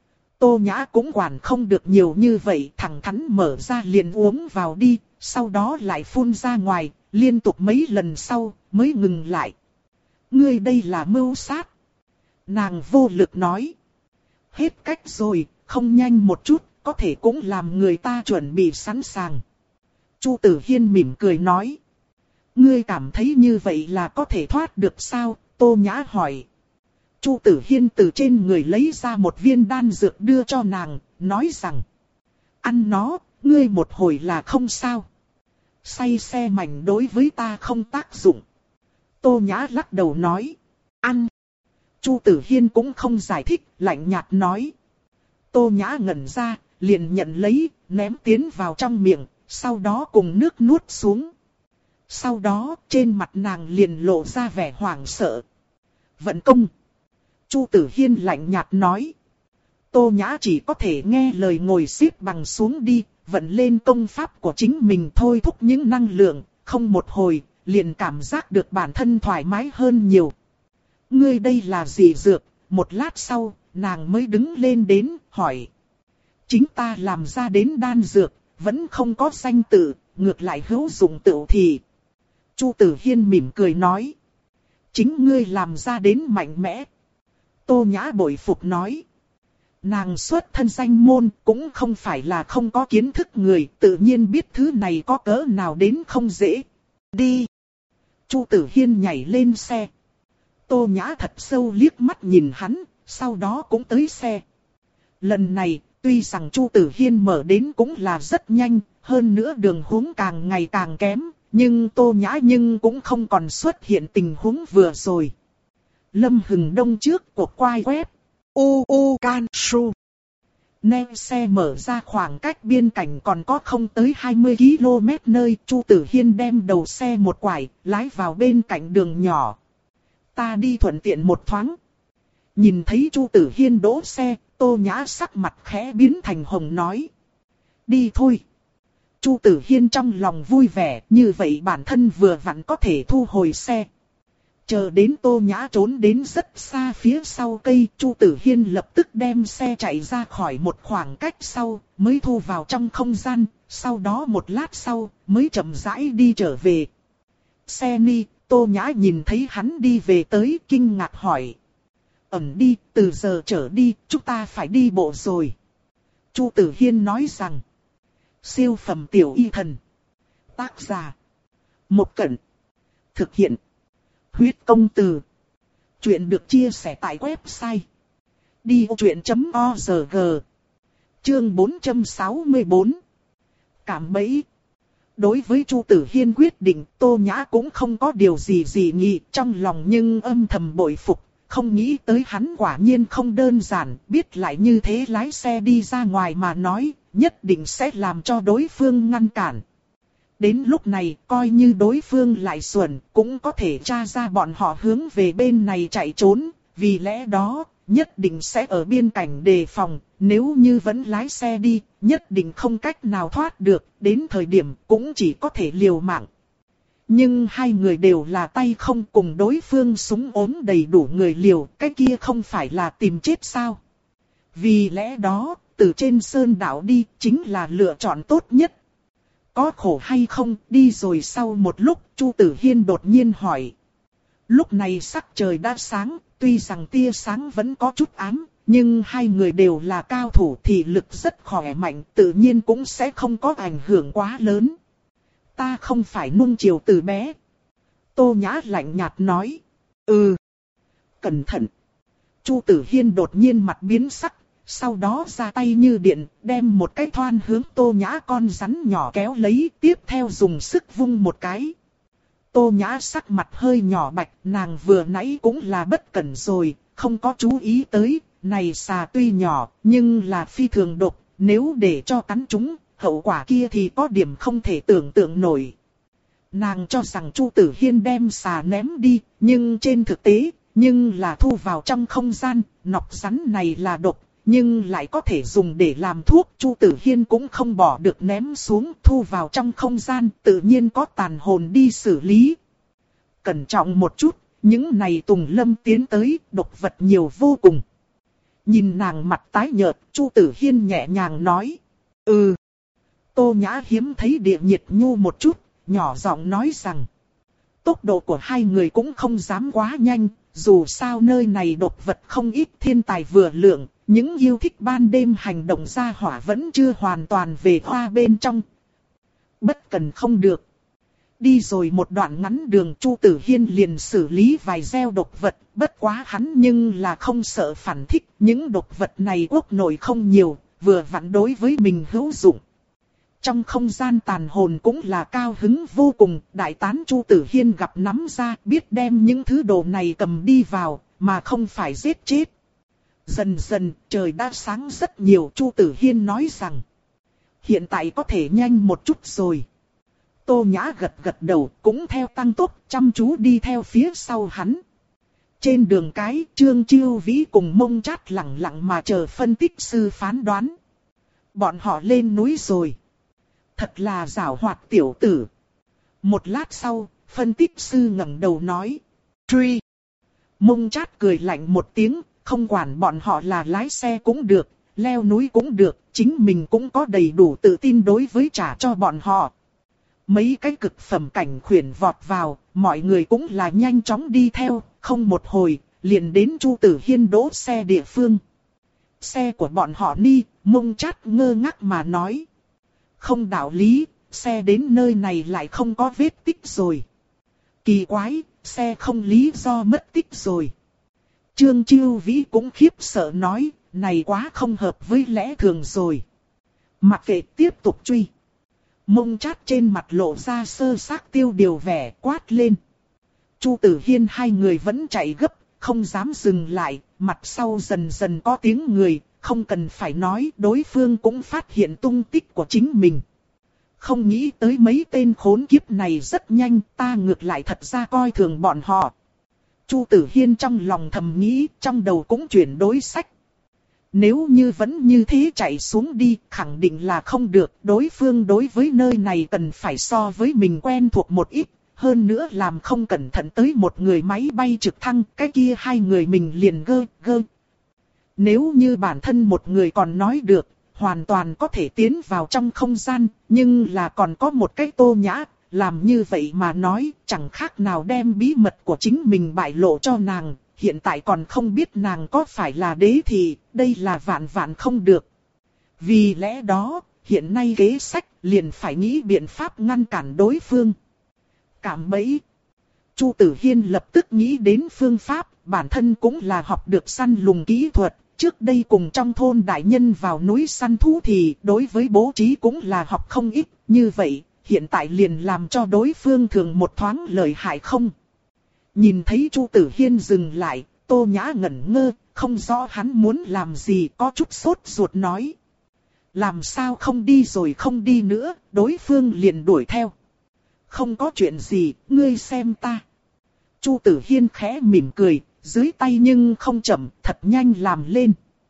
Tô Nhã cũng quản không được nhiều như vậy, thẳng thắn mở ra liền uống vào đi, sau đó lại phun ra ngoài, liên tục mấy lần sau, mới ngừng lại. Ngươi đây là mưu sát. Nàng vô lực nói. Hết cách rồi, không nhanh một chút, có thể cũng làm người ta chuẩn bị sẵn sàng. Chu Tử Hiên mỉm cười nói. Ngươi cảm thấy như vậy là có thể thoát được sao? Tô Nhã hỏi. Chu Tử Hiên từ trên người lấy ra một viên đan dược đưa cho nàng, nói rằng. Ăn nó, ngươi một hồi là không sao. Say xe mảnh đối với ta không tác dụng. Tô Nhã lắc đầu nói. Ăn. Chu Tử Hiên cũng không giải thích, lạnh nhạt nói. Tô Nhã ngẩn ra, liền nhận lấy, ném tiến vào trong miệng, sau đó cùng nước nuốt xuống. Sau đó, trên mặt nàng liền lộ ra vẻ hoảng sợ. Vận công. Chu Tử Hiên lạnh nhạt nói. Tô Nhã chỉ có thể nghe lời ngồi xếp bằng xuống đi, vận lên công pháp của chính mình thôi thúc những năng lượng, không một hồi, liền cảm giác được bản thân thoải mái hơn nhiều. Ngươi đây là gì dược? Một lát sau, nàng mới đứng lên đến, hỏi. Chính ta làm ra đến đan dược, vẫn không có danh tự, ngược lại hữu dụng tựu thì. Chu Tử Hiên mỉm cười nói. Chính ngươi làm ra đến mạnh mẽ. Tô Nhã bội phục nói. Nàng xuất thân danh môn cũng không phải là không có kiến thức người, tự nhiên biết thứ này có cỡ nào đến không dễ. Đi. Chu Tử Hiên nhảy lên xe. Tô Nhã thật sâu liếc mắt nhìn hắn, sau đó cũng tới xe. Lần này, tuy rằng Chu Tử Hiên mở đến cũng là rất nhanh, hơn nữa đường huống càng ngày càng kém, nhưng Tô Nhã nhưng cũng không còn xuất hiện tình huống vừa rồi. Lâm Hừng Đông trước cuộc quay web. U U Can Su. Neo xe mở ra khoảng cách biên cảnh còn có không tới hai mươi ki lô mét nơi, Chu Tử Hiên đem đầu xe một quải, lái vào bên cạnh đường nhỏ. Ta đi thuận tiện một thoáng. Nhìn thấy Chu Tử Hiên đỗ xe, Tô Nhã sắc mặt khẽ biến thành hồng nói. Đi thôi. Chu Tử Hiên trong lòng vui vẻ, như vậy bản thân vừa vặn có thể thu hồi xe. Chờ đến Tô Nhã trốn đến rất xa phía sau cây, Chu Tử Hiên lập tức đem xe chạy ra khỏi một khoảng cách sau, mới thu vào trong không gian, sau đó một lát sau, mới chậm rãi đi trở về. Xe ni, Tô Nhã nhìn thấy hắn đi về tới, kinh ngạc hỏi. Ẩn đi, từ giờ trở đi, chúng ta phải đi bộ rồi. Chu Tử Hiên nói rằng. Siêu phẩm tiểu y thần. Tác giả. Một Cẩn. Thực hiện. Huyết công từ. Chuyện được chia sẻ tại website. đi ô chuyện chấm org. Chương bốn trăm sáu mươi tư. Cảm bẫy. Đối với Chu Tử Hiên quyết định, Tô Nhã cũng không có điều gì gì nghị trong lòng, nhưng âm thầm bội phục. Không nghĩ tới hắn quả nhiên không đơn giản, biết lại như thế lái xe đi ra ngoài mà nói, nhất định sẽ làm cho đối phương ngăn cản. Đến lúc này, coi như đối phương lại xuẩn, cũng có thể tra ra bọn họ hướng về bên này chạy trốn, vì lẽ đó, nhất định sẽ ở biên cảnh đề phòng, nếu như vẫn lái xe đi, nhất định không cách nào thoát được, đến thời điểm cũng chỉ có thể liều mạng. Nhưng hai người đều là tay không, cùng đối phương súng ốm đầy đủ người liều, cái kia không phải là tìm chết sao? Vì lẽ đó, từ trên sơn đảo đi chính là lựa chọn tốt nhất. Có khổ hay không, đi rồi sau một lúc, Chu Tử Hiên đột nhiên hỏi. Lúc này sắc trời đã sáng, tuy rằng tia sáng vẫn có chút ám, nhưng hai người đều là cao thủ thì lực rất khỏe mạnh, tự nhiên cũng sẽ không có ảnh hưởng quá lớn. Ta không phải nuông chiều từ bé. Tô Nhã lạnh nhạt nói. Ừ. Cẩn thận. Chu Tử Hiên đột nhiên mặt biến sắc, sau đó ra tay như điện, đem một cái thoan hướng Tô Nhã con rắn nhỏ kéo lấy, tiếp theo dùng sức vung một cái. Tô Nhã sắc mặt hơi nhỏ bạch, nàng vừa nãy cũng là bất cẩn rồi, không có chú ý tới, này xà tuy nhỏ, nhưng là phi thường độc, nếu để cho cắn chúng, hậu quả kia thì có điểm không thể tưởng tượng nổi. Nàng cho rằng Chu Tử Hiên đem xà ném đi, nhưng trên thực tế, nhưng là thu vào trong không gian, nọc rắn này là độc, nhưng lại có thể dùng để làm thuốc. Chu Tử Hiên cũng không bỏ được ném xuống, thu vào trong không gian, tự nhiên có tàn hồn đi xử lý. Cẩn trọng một chút, những này Tùng Lâm tiến tới, độc vật nhiều vô cùng. Nhìn nàng mặt tái nhợt, Chu Tử Hiên nhẹ nhàng nói. Ừ. Tô Nhã hiếm thấy địa nhiệt nhu một chút, nhỏ giọng nói rằng. Tốc độ của hai người cũng không dám quá nhanh, dù sao nơi này độc vật không ít, thiên tài vừa lượng, những yêu thích ban đêm hành động ra hỏa vẫn chưa hoàn toàn về hoa bên trong. Bất cần không được. Đi rồi một đoạn ngắn đường, Chu Tử Hiên liền xử lý vài gieo độc vật, bất quá hắn nhưng là không sợ phản thích, những độc vật này quốc nội không nhiều, vừa vặn đối với mình hữu dụng. Trong không gian tàn hồn cũng là cao hứng vô cùng, đại tán Chu Tử Hiên gặp nắm ra, biết đem những thứ đồ này cầm đi vào, mà không phải giết chết. Dần dần, trời đã sáng rất nhiều, Chu Tử Hiên nói rằng. Hiện tại có thể nhanh một chút rồi. Tô Nhã gật gật đầu, cũng theo tăng tốc, chăm chú đi theo phía sau hắn. Trên đường cái, Trương Chiêu Vĩ cùng Mông Chát lặng lặng mà chờ phân tích sư phán đoán. Bọn họ lên núi rồi. Thật là giảo hoạt tiểu tử. Một lát sau, phân tích sư ngẩng đầu nói. Truy. Mông Chát cười lạnh một tiếng, không quản bọn họ là lái xe cũng được, leo núi cũng được, chính mình cũng có đầy đủ tự tin đối với trả cho bọn họ. Mấy cái cực phẩm cảnh khuyển vọt vào, mọi người cũng là nhanh chóng đi theo, không một hồi, liền đến Chu Tử Hiên đỗ xe địa phương. Xe của bọn họ ni, Mông Chát ngơ ngác mà nói. Không đạo lý, xe đến nơi này lại không có vết tích rồi. Kỳ quái, xe không lý do mất tích rồi. Trương Chiêu Vĩ cũng khiếp sợ nói, này quá không hợp với lẽ thường rồi. Mặc kệ tiếp tục truy. Mông Chát trên mặt lộ ra sơ xác tiêu điều vẻ quát lên. Chu Tử Hiên hai người vẫn chạy gấp, không dám dừng lại, mặt sau dần dần có tiếng người, không cần phải nói đối phương cũng phát hiện tung tích của chính mình. Không nghĩ tới mấy tên khốn kiếp này rất nhanh, ta ngược lại thật ra coi thường bọn họ. Chu Tử Hiên trong lòng thầm nghĩ, trong đầu cũng chuyển đối sách. Nếu như vẫn như thế chạy xuống đi, khẳng định là không được, đối phương đối với nơi này cần phải so với mình quen thuộc một ít. Hơn nữa làm không cẩn thận tới một người máy bay trực thăng, cái kia hai người mình liền gơ, gơ. Nếu như bản thân một người còn nói được, hoàn toàn có thể tiến vào trong không gian, nhưng là còn có một cái Tô Nhã, làm như vậy mà nói, chẳng khác nào đem bí mật của chính mình bại lộ cho nàng, hiện tại còn không biết nàng có phải là đế thì, đây là vạn vạn không được. Vì lẽ đó, hiện nay kế sách liền phải nghĩ biện pháp ngăn cản đối phương. Cảm bẫy. Chu Tử Hiên lập tức nghĩ đến phương pháp, bản thân cũng là học được săn lùng kỹ thuật. Trước đây cùng trong thôn đại nhân vào núi săn thú thì đối với bố trí cũng là học không ít. Như vậy, hiện tại liền làm cho đối phương thường một thoáng lợi hại không. Nhìn thấy Chu Tử Hiên dừng lại, Tô Nhã ngẩn ngơ, không rõ hắn muốn làm gì, có chút sốt ruột nói. Làm sao không đi rồi không đi nữa, đối phương liền đuổi theo. Không có chuyện gì, ngươi xem ta. Chu Tử Hiên khẽ mỉm cười, dưới tay nhưng không chậm, thật nhanh làm lên.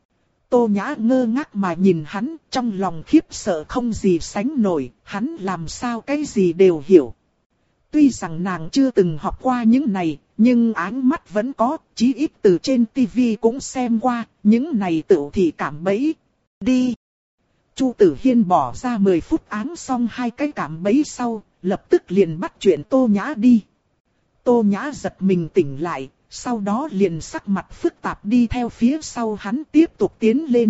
Tô Nhã ngơ ngác mà nhìn hắn, trong lòng khiếp sợ không gì sánh nổi, hắn làm sao cái gì đều hiểu. Tuy rằng nàng chưa từng học qua những này, nhưng áng mắt vẫn có, chí ít từ trên tivi cũng xem qua, những này tự thị cảm bẫy. Đi! Chu Tử Hiên bỏ ra mười phút áng xong hai cái cảm bẫy sau, lập tức liền bắt chuyện Tô Nhã đi. Tô Nhã giật mình tỉnh lại, sau đó liền sắc mặt phức tạp đi theo phía sau hắn tiếp tục tiến lên.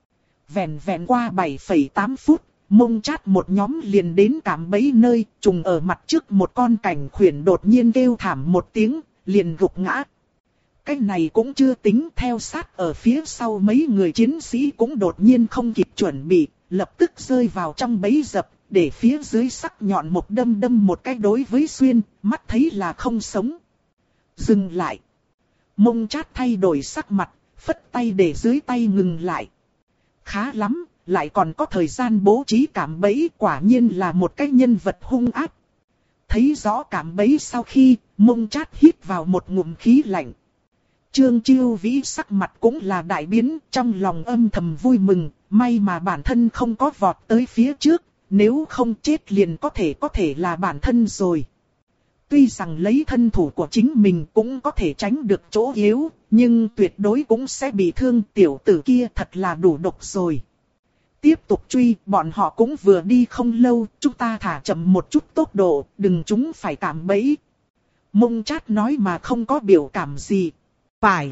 Vẹn vẹn qua bảy phẩy tám phút, Mông Chát một nhóm liền đến cảm bẫy nơi, trùng ở mặt trước một con cảnh khuyển đột nhiên kêu thảm một tiếng, liền gục ngã. Cái này cũng chưa tính, theo sát ở phía sau mấy người chiến sĩ cũng đột nhiên không kịp chuẩn bị, lập tức rơi vào trong bẫy dập, để phía dưới sắc nhọn một đâm đâm một cái đối với xuyên, mắt thấy là không sống. Dừng lại. Mông Chát thay đổi sắc mặt, phất tay để dưới tay ngừng lại. Khá lắm, lại còn có thời gian bố trí cảm bẫy, quả nhiên là một cái nhân vật hung ác. Thấy rõ cảm bẫy sau khi, Mông Chát hít vào một ngụm khí lạnh. Trương Chiêu Vĩ sắc mặt cũng là đại biến, trong lòng âm thầm vui mừng, may mà bản thân không có vọt tới phía trước, nếu không chết liền có thể có thể là bản thân rồi. Tuy rằng lấy thân thủ của chính mình cũng có thể tránh được chỗ yếu, nhưng tuyệt đối cũng sẽ bị thương, tiểu tử kia thật là đủ độc rồi. Tiếp tục truy, bọn họ cũng vừa đi không lâu, chúng ta thả chậm một chút tốc độ, đừng chúng phải cảm bẫy. Mông Chát nói mà không có biểu cảm gì. Phải.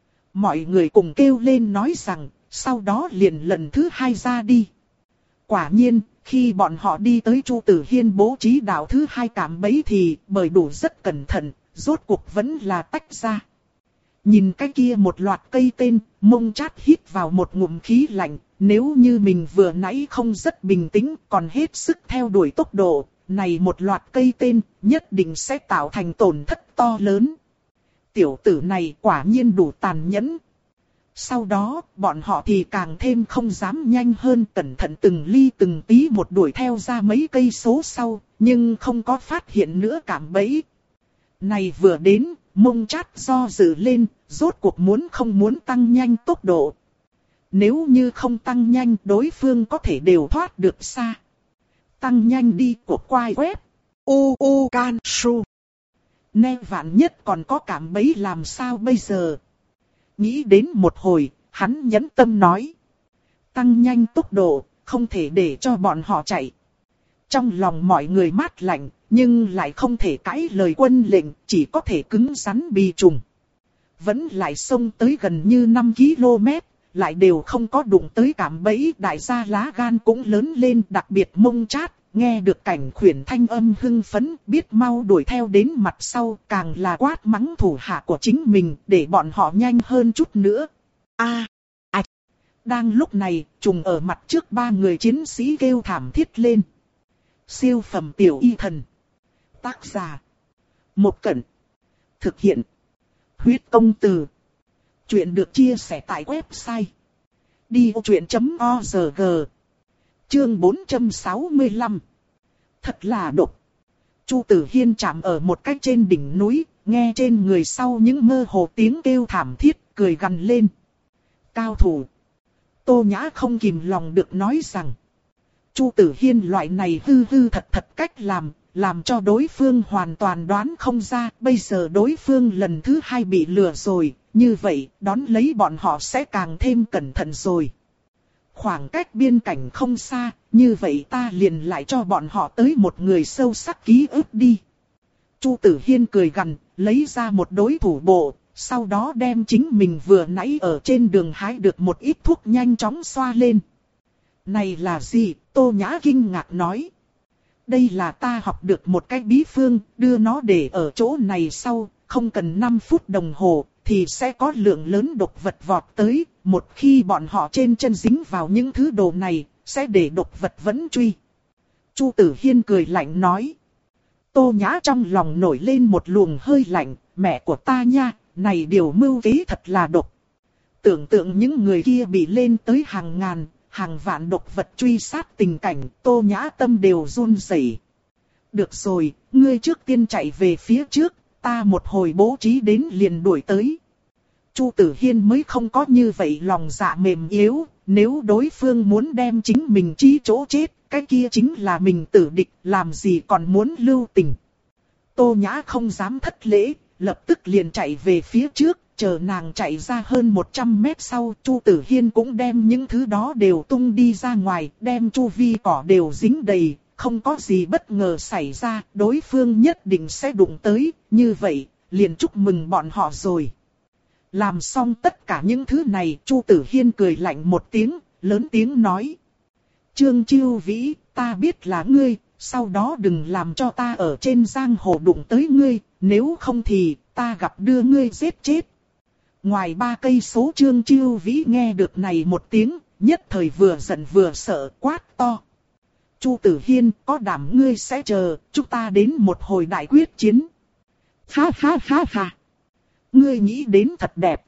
Mọi người cùng kêu lên nói rằng, sau đó liền lần thứ hai ra đi. Quả nhiên, khi bọn họ đi tới Chu Tử Hiên bố trí đạo thứ hai cảm bẫy thì, bởi đủ rất cẩn thận, rốt cuộc vẫn là tách ra. Nhìn cái kia một loạt cây tên, Mông Chát hít vào một ngụm khí lạnh, nếu như mình vừa nãy không rất bình tĩnh, còn hết sức theo đuổi tốc độ, này một loạt cây tên, nhất định sẽ tạo thành tổn thất to lớn. Tiểu tử này quả nhiên đủ tàn nhẫn. Sau đó, bọn họ thì càng thêm không dám nhanh hơn, cẩn thận từng ly từng tí một đuổi theo ra mấy cây số sau, nhưng không có phát hiện nữa cảm bẫy. Này vừa đến, Mông Chát do dự lên, rốt cuộc muốn không muốn tăng nhanh tốc độ. Nếu như không tăng nhanh, đối phương có thể đều thoát được xa. Tăng nhanh đi của quai web. U U Can Su. Nè vạn nhất còn có cảm bẫy làm sao bây giờ? Nghĩ đến một hồi, hắn nhẫn tâm nói. Tăng nhanh tốc độ, không thể để cho bọn họ chạy. Trong lòng mọi người mát lạnh, nhưng lại không thể cãi lời quân lệnh, chỉ có thể cứng rắn bì trùng. Vẫn lại xông tới gần như năm ki lô mét, lại đều không có đụng tới cạm bẫy. Đại gia lá gan cũng lớn lên, đặc biệt Mông Chát, nghe được cảnh khuyển thanh âm hưng phấn, biết mau đuổi theo đến mặt sau, càng là quát mắng thủ hạ của chính mình, để bọn họ nhanh hơn chút nữa. A, à, đang lúc này, trùng ở mặt trước ba người chiến sĩ kêu thảm thiết lên. Siêu phẩm tiểu y thần. Tác giả: Một Cẩn. Thực hiện: Huyết Công Từ. Chuyện được chia sẻ tại website đi ô truyện chấm org. Chương bốn trăm sáu mươi lăm. Thật là độc. Chu Tử Hiên chạm ở một cách trên đỉnh núi, nghe trên người sau những mơ hồ tiếng kêu thảm thiết, cười gằn lên. Cao thủ. Tô Nhã không kìm lòng được nói rằng. Chu Tử Hiên loại này hư hư thật thật cách làm, làm cho đối phương hoàn toàn đoán không ra. Bây giờ đối phương lần thứ hai bị lừa rồi, như vậy đón lấy bọn họ sẽ càng thêm cẩn thận rồi. Khoảng cách biên cảnh không xa, như vậy ta liền lại cho bọn họ tới một người sâu sắc ký ức đi. Chu Tử Hiên cười gằn, lấy ra một đối thủ bộ, sau đó đem chính mình vừa nãy ở trên đường hái được một ít thuốc nhanh chóng xoa lên. Này là gì? Tô Nhã kinh ngạc nói. Đây là ta học được một cái bí phương, đưa nó để ở chỗ này sau, không cần năm phút đồng hồ, thì sẽ có lượng lớn độc vật vọt tới. Một khi bọn họ trên chân dính vào những thứ đồ này, sẽ để độc vật vẫn truy. Chu Tử Hiên cười lạnh nói. Tô Nhã trong lòng nổi lên một luồng hơi lạnh, mẹ của ta nha, này điều mưu kế thật là độc. Tưởng tượng những người kia bị lên tới hàng ngàn, hàng vạn độc vật truy sát tình cảnh, Tô Nhã tâm đều run rẩy. Được rồi, ngươi trước tiên chạy về phía trước, ta một hồi bố trí đến liền đuổi tới. Chu Tử Hiên mới không có như vậy lòng dạ mềm yếu, nếu đối phương muốn đem chính mình chí chỗ chết, cái kia chính là mình tử địch, làm gì còn muốn lưu tình. Tô Nhã không dám thất lễ, lập tức liền chạy về phía trước, chờ nàng chạy ra hơn một trăm mét sau, Chu Tử Hiên cũng đem những thứ đó đều tung đi ra ngoài, đem chu vi cỏ đều dính đầy, không có gì bất ngờ xảy ra, đối phương nhất định sẽ đụng tới, như vậy, liền chúc mừng bọn họ rồi. Làm xong tất cả những thứ này, Chu Tử Hiên cười lạnh một tiếng, lớn tiếng nói. Trương Chiêu Vĩ, ta biết là ngươi, sau đó đừng làm cho ta ở trên giang hồ đụng tới ngươi, nếu không thì ta gặp đưa ngươi giết chết. Ngoài ba cây số Trương Chiêu Vĩ nghe được này một tiếng, nhất thời vừa giận vừa sợ quát to. Chu Tử Hiên, có đảm ngươi sẽ chờ, chúng ta đến một hồi đại quyết chiến. Ha ha ha ha. Ngươi nghĩ đến thật đẹp.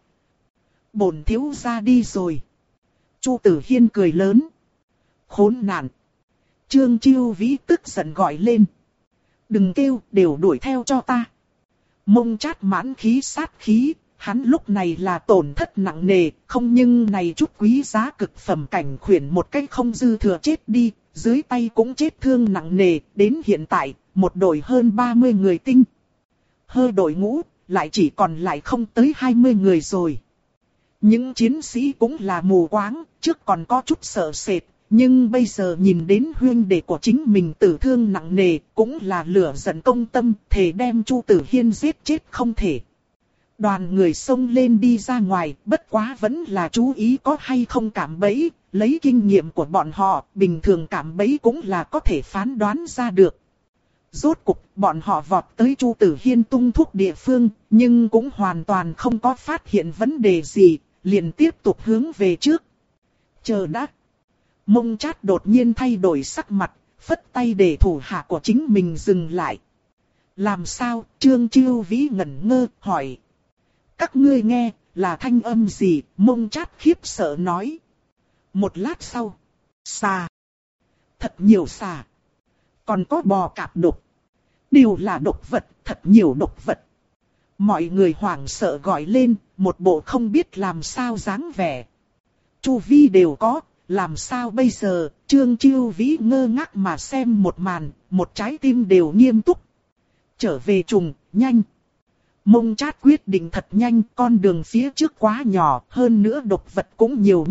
Bổn thiếu gia đi rồi. Chu Tử Hiên cười lớn. Khốn nạn. Trương Chiêu Vĩ tức giận gọi lên. Đừng kêu, đều đuổi theo cho ta. Mông Chát mãn khí sát khí, hắn lúc này là tổn thất nặng nề, không nhưng này chút quý giá cực phẩm cảnh khuyển một cách không dư thừa chết đi, dưới tay cũng chết thương nặng nề, đến hiện tại, một đội hơn ba mươi người tinh. Hơi đội ngũ, lại chỉ còn lại không tới hai mươi người rồi. Những chiến sĩ cũng là mù quáng, trước còn có chút sợ sệt, nhưng bây giờ nhìn đến huynh đệ của chính mình tử thương nặng nề, cũng là lửa giận công tâm, thề đem Chu Tử Hiên giết chết không thể. Đoàn người xông lên đi ra ngoài, bất quá vẫn là chú ý có hay không cạm bẫy, lấy kinh nghiệm của bọn họ, bình thường cạm bẫy cũng là có thể phán đoán ra được. Rốt cục, bọn họ vọt tới Chu Tử Hiên tung thuốc địa phương, nhưng cũng hoàn toàn không có phát hiện vấn đề gì, liền tiếp tục hướng về trước. Chờ đã. Mông Chát đột nhiên thay đổi sắc mặt, phất tay để thủ hạ của chính mình dừng lại. Làm sao? Trương Chiêu Vĩ ngẩn ngơ, hỏi. Các ngươi nghe, là thanh âm gì? Mông Chát khiếp sợ nói. Một lát sau. Xà. Thật nhiều xà. Còn có bò cạp độc. Đều là độc vật, thật nhiều độc vật. Mọi người hoảng sợ gọi lên, một bộ không biết làm sao dáng vẻ. Chu vi đều có, làm sao bây giờ? Trương Chiêu Vĩ ngơ ngác mà xem một màn, một trái tim đều nghiêm túc. Trở về trùng, nhanh. Mông Chát quyết định thật nhanh, con đường phía trước quá nhỏ, hơn nữa độc vật cũng nhiều nhất,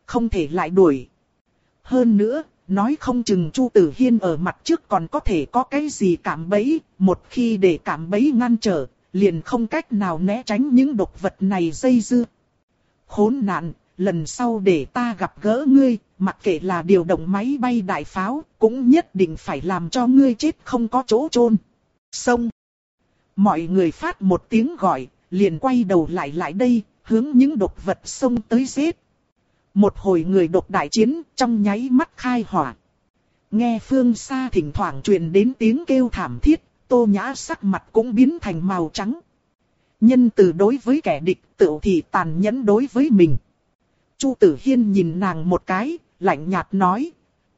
không thể lại đuổi. Hơn nữa, nói không chừng Chu Tử Hiên ở mặt trước còn có thể có cái gì cạm bẫy, một khi để cạm bẫy ngăn trở, liền không cách nào né tránh những độc vật này dây dưa. Khốn nạn, lần sau để ta gặp gỡ ngươi, mặc kệ là điều động máy bay đại pháo, cũng nhất định phải làm cho ngươi chết không có chỗ chôn. Xông! Mọi người phát một tiếng gọi, liền quay đầu lại lại đây, hướng những độc vật xông tới giết. Một hồi người độc đại chiến, trong nháy mắt khai hỏa. Nghe phương xa thỉnh thoảng truyền đến tiếng kêu thảm thiết, Tô Nhã sắc mặt cũng biến thành màu trắng. Nhân từ đối với kẻ địch, tựu thì tàn nhẫn đối với mình. Chu Tử Hiên nhìn nàng một cái, lạnh nhạt nói.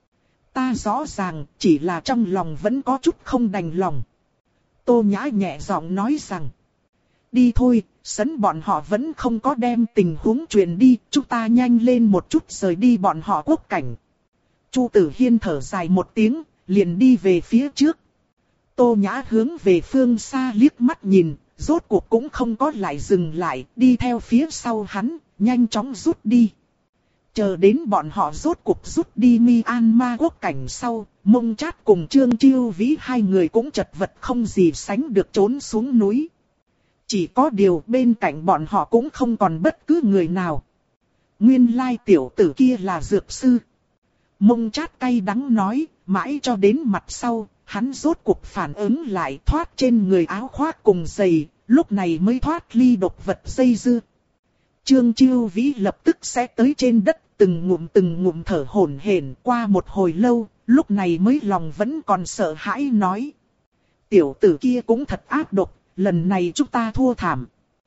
Ta rõ ràng, chỉ là trong lòng vẫn có chút không đành lòng. Tô Nhã nhẹ giọng nói rằng. Đi thôi, sấn bọn họ vẫn không có đem tình huống truyền đi, chúng ta nhanh lên một chút rời đi bọn họ quốc cảnh. Chu Tử Hiên thở dài một tiếng, liền đi về phía trước. Tô Nhã hướng về phương xa liếc mắt nhìn, rốt cuộc cũng không có lại dừng lại, đi theo phía sau hắn, nhanh chóng rút đi. Chờ đến bọn họ rốt cuộc rút đi Myanmar quốc cảnh sau, Mông Chát cùng Trương Chiêu Vĩ hai người cũng chật vật không gì sánh được trốn xuống núi. Chỉ có điều bên cạnh bọn họ cũng không còn bất cứ người nào. Nguyên lai tiểu tử kia là dược sư. Mông Chát cay đắng nói, mãi cho đến mặt sau, hắn rốt cuộc phản ứng lại thoát trên người áo khoác cùng giày, lúc này mới thoát ly độc vật dây dưa. Trương Chiêu Vĩ lập tức sẽ tới trên đất, từng ngụm từng ngụm thở hổn hển. Qua một hồi lâu, lúc này mới lòng vẫn còn sợ hãi nói. Tiểu tử kia cũng thật ác độc, lần này chúng ta thua thảm.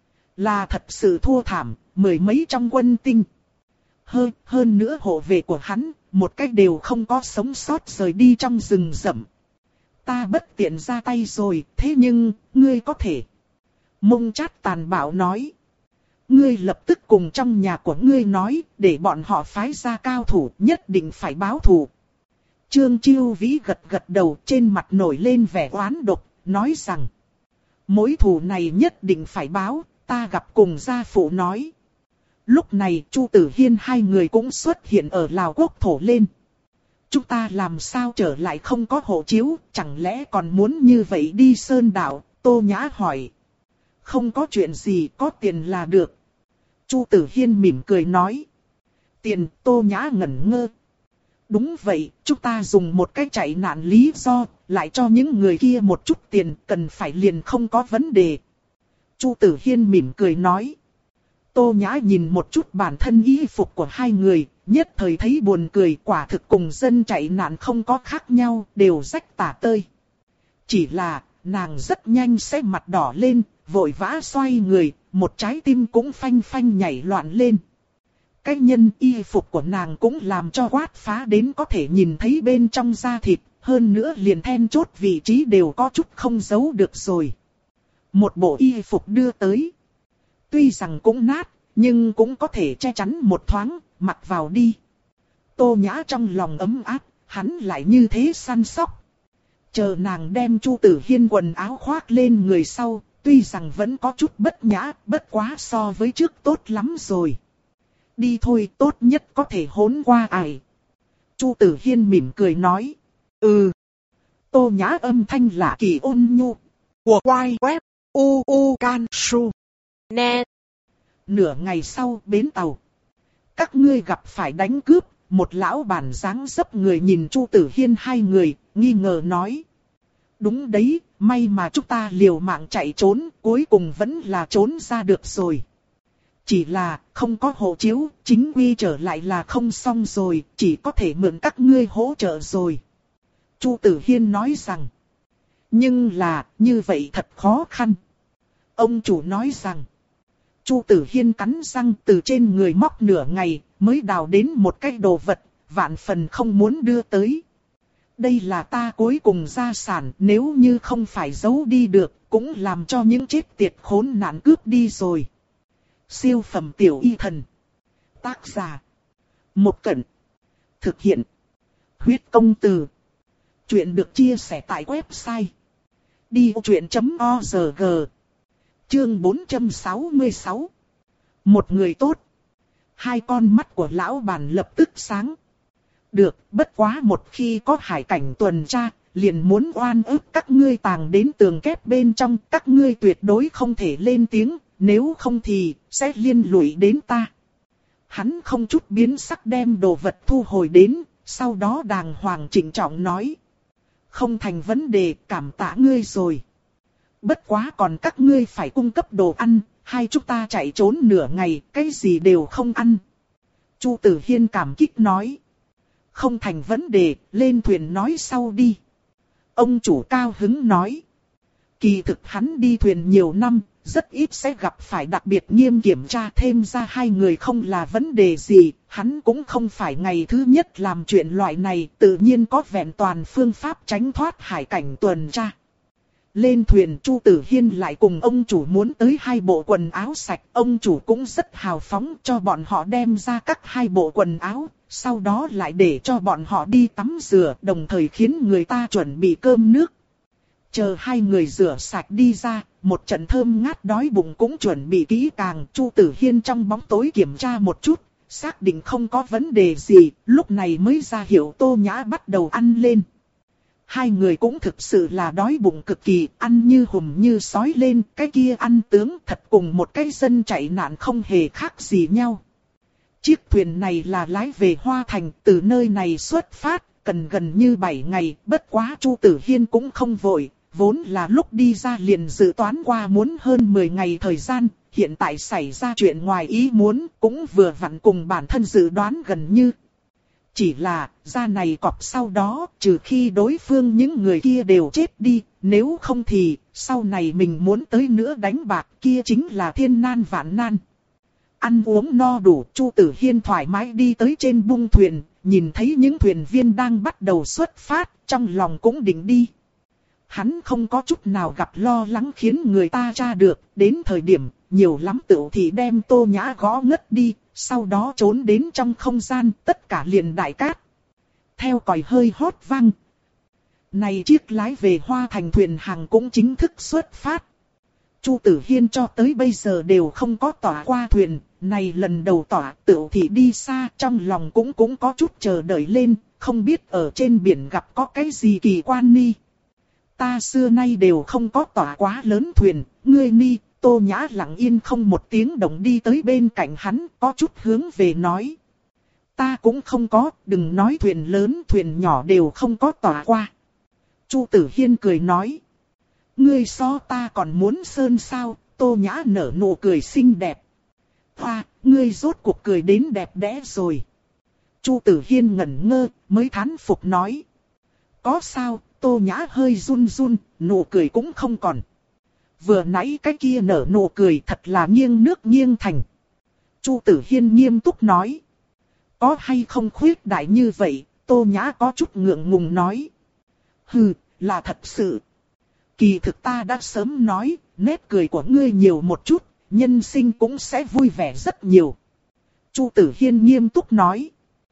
Là thật sự thua thảm, mười mấy trong quân tinh. Hơn, hơn nữa hộ vệ của hắn, một cách đều không có sống sót rời đi trong rừng rậm. Ta bất tiện ra tay rồi, thế nhưng, ngươi có thể. Mông Chát tàn bạo nói. Ngươi lập tức cùng trong nhà của ngươi nói, để bọn họ phái ra cao thủ, nhất định phải báo thù. Trương Chiêu Vĩ gật gật đầu, trên mặt nổi lên vẻ oán độc, nói rằng. Mối thù này nhất định phải báo, ta gặp cùng gia phụ nói. Lúc này Chu Tử Hiên hai người cũng xuất hiện ở Lào Quốc thổ lên. Chúng ta làm sao trở lại không có hộ chiếu, chẳng lẽ còn muốn như vậy đi sơn đảo? Tô Nhã hỏi. Không có chuyện gì, có tiền là được. Chu Tử Hiên mỉm cười nói. Tiền? Tô Nhã ngẩn ngơ. Đúng vậy, chúng ta dùng một cái chạy nạn lý do, lại cho những người kia một chút tiền, cần phải liền không có vấn đề. Chu Tử Hiên mỉm cười nói. Tô Nhã nhìn một chút bản thân y phục của hai người, nhất thời thấy buồn cười, quả thực cùng dân chạy nạn không có khác nhau, đều rách tả tơi. Chỉ là, nàng rất nhanh sẽ mặt đỏ lên, vội vã xoay người, một trái tim cũng phanh phanh nhảy loạn lên. Cái nhân y phục của nàng cũng làm cho quát phá đến có thể nhìn thấy bên trong da thịt, hơn nữa liền then chốt vị trí đều có chút không giấu được rồi. Một bộ y phục đưa tới. Tuy rằng cũng nát, nhưng cũng có thể che chắn một thoáng, mặc vào đi. Tô Nhã trong lòng ấm áp, hắn lại như thế săn sóc. Chờ nàng đem Chu Tử Hiên quần áo khoác lên người sau, tuy rằng vẫn có chút bất nhã, bất quá so với trước tốt lắm rồi. Đi thôi, tốt nhất có thể hốn qua ải. Chu Tử Hiên mỉm cười nói. Ừ. Tô Nhã âm thanh lạ kỳ ôn nhu. Của quay web u u can su net. Nửa ngày sau bến tàu. Các ngươi gặp phải đánh cướp. Một lão bản dáng dấp người nhìn Chu Tử Hiên hai người, nghi ngờ nói. Đúng đấy, may mà chúng ta liều mạng chạy trốn, cuối cùng vẫn là trốn ra được rồi. Chỉ là, không có hộ chiếu, chính quy trở lại là không xong rồi, chỉ có thể mượn các ngươi hỗ trợ rồi. Chu Tử Hiên nói rằng. Nhưng là, như vậy thật khó khăn. Ông chủ nói rằng. Chu Tử Hiên cắn răng từ trên người móc nửa ngày, mới đào đến một cái đồ vật, vạn phần không muốn đưa tới. Đây là ta cuối cùng gia sản, nếu như không phải giấu đi được, cũng làm cho những chết tiệt khốn nạn cướp đi rồi. Siêu phẩm tiểu y thần. Tác giả. Một Cẩn. Thực hiện. Huyết công từ. Chuyện được chia sẻ tại website. đi vô chuyện chấm org. Chương bốn trăm sáu mươi sáu. Một người tốt. Hai con mắt của lão bản lập tức sáng. Được, bất quá một khi có hải cảnh tuần tra, liền muốn oan ức các ngươi tàng đến tường kép bên trong, các ngươi tuyệt đối không thể lên tiếng, nếu không thì sẽ liên lụy đến ta. Hắn không chút biến sắc đem đồ vật thu hồi đến, sau đó đàng hoàng trịnh trọng nói. Không thành vấn đề, cảm tạ ngươi rồi. Bất quá còn các ngươi phải cung cấp đồ ăn, hai chúng ta chạy trốn nửa ngày, cái gì đều không ăn. Chu Tử Hiên cảm kích nói. Không thành vấn đề, lên thuyền nói sau đi. Ông chủ cao hứng nói. Kỳ thực hắn đi thuyền nhiều năm, rất ít sẽ gặp phải đặc biệt nghiêm kiểm tra, thêm ra hai người không là vấn đề gì, hắn cũng không phải ngày thứ nhất làm chuyện loại này, tự nhiên có vẹn toàn phương pháp tránh thoát hải cảnh tuần tra. Lên thuyền, Chu Tử Hiên lại cùng ông chủ muốn tới hai bộ quần áo sạch, ông chủ cũng rất hào phóng cho bọn họ đem ra các hai bộ quần áo, sau đó lại để cho bọn họ đi tắm rửa, đồng thời khiến người ta chuẩn bị cơm nước. Chờ hai người rửa sạch đi ra, một trận thơm ngát đói bụng cũng chuẩn bị kỹ càng. Chu Tử Hiên trong bóng tối kiểm tra một chút, xác định không có vấn đề gì, lúc này mới ra hiệu Tô Nhã bắt đầu ăn lên. Hai người cũng thực sự là đói bụng cực kỳ, ăn như hùm như sói lên, cái kia ăn tướng thật cùng một cái dân chạy nạn không hề khác gì nhau. Chiếc thuyền này là lái về Hoa Thành, từ nơi này xuất phát, cần gần như bảy ngày, bất quá Chu Tử Hiên cũng không vội, vốn là lúc đi ra liền dự toán qua muốn hơn mười ngày thời gian, hiện tại xảy ra chuyện ngoài ý muốn, cũng vừa vặn cùng bản thân dự đoán gần như. Chỉ là, ra này cọp sau đó, trừ khi đối phương những người kia đều chết đi, nếu không thì, sau này mình muốn tới nữa đánh bạc kia chính là thiên nan vạn nan. Ăn uống no đủ, Chu Tử Hiên thoải mái đi tới trên bung thuyền, nhìn thấy những thuyền viên đang bắt đầu xuất phát, trong lòng cũng định đi. Hắn không có chút nào gặp lo lắng khiến người ta tra được, đến thời điểm, nhiều lắm tựu thì đem Tô Nhã gõ ngất đi, sau đó trốn đến trong không gian, tất cả liền đại cát. Theo còi hơi hót vang. Này chiếc lái về Hoa Thành thuyền hàng cũng chính thức xuất phát. Chu Tử Hiên cho tới bây giờ đều không có tỏa qua thuyền, này lần đầu tỏa tựu thì đi xa, trong lòng cũng cũng có chút chờ đợi lên, không biết ở trên biển gặp có cái gì kỳ quan ni. Ta xưa nay đều không có tỏa quá lớn thuyền, ngươi ni. Tô Nhã lặng yên không một tiếng động đi tới bên cạnh hắn, có chút hướng về nói. Ta cũng không có, đừng nói thuyền lớn, thuyền nhỏ đều không có tỏa qua. Chu Tử Hiên cười nói. Ngươi so ta còn muốn sơn sao, Tô Nhã nở nụ cười xinh đẹp. Hoa, ngươi rốt cuộc cười đến đẹp đẽ rồi. Chu Tử Hiên ngẩn ngơ, mới thán phục nói. Có sao, Tô Nhã hơi run run, nụ cười cũng không còn. Vừa nãy cái kia nở nụ cười thật là nghiêng nước nghiêng thành. Chu Tử Hiên nghiêm túc nói. Có hay không khuyết đại như vậy, Tô Nhã có chút ngượng ngùng nói. Hừ, là thật sự. Kỳ thực ta đã sớm nói, nét cười của ngươi nhiều một chút, nhân sinh cũng sẽ vui vẻ rất nhiều. Chu Tử Hiên nghiêm túc nói.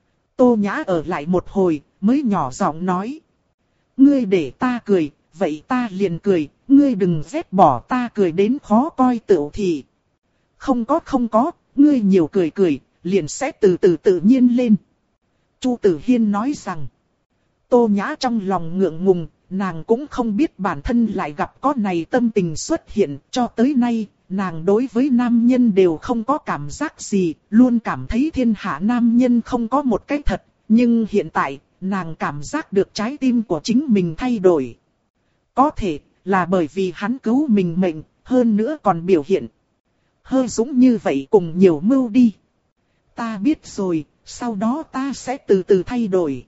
Tô Nhã ở lại một hồi, mới nhỏ giọng nói. Ngươi để ta cười, vậy ta liền cười, ngươi đừng ghét bỏ ta cười đến khó coi tựu thì. Không có không có, ngươi nhiều cười cười, liền sẽ từ từ tự nhiên lên. Chu Tử Hiên nói rằng. Tô Nhã trong lòng ngượng ngùng, nàng cũng không biết bản thân lại gặp có này tâm tình xuất hiện, cho tới nay, nàng đối với nam nhân đều không có cảm giác gì, luôn cảm thấy thiên hạ nam nhân không có một cái thật, nhưng hiện tại, nàng cảm giác được trái tim của chính mình thay đổi. Có thể là bởi vì hắn cứu mình mệnh, hơn nữa còn biểu hiện hơi dũng như vậy cùng nhiều mưu đi. Ta biết rồi, sau đó ta sẽ từ từ thay đổi.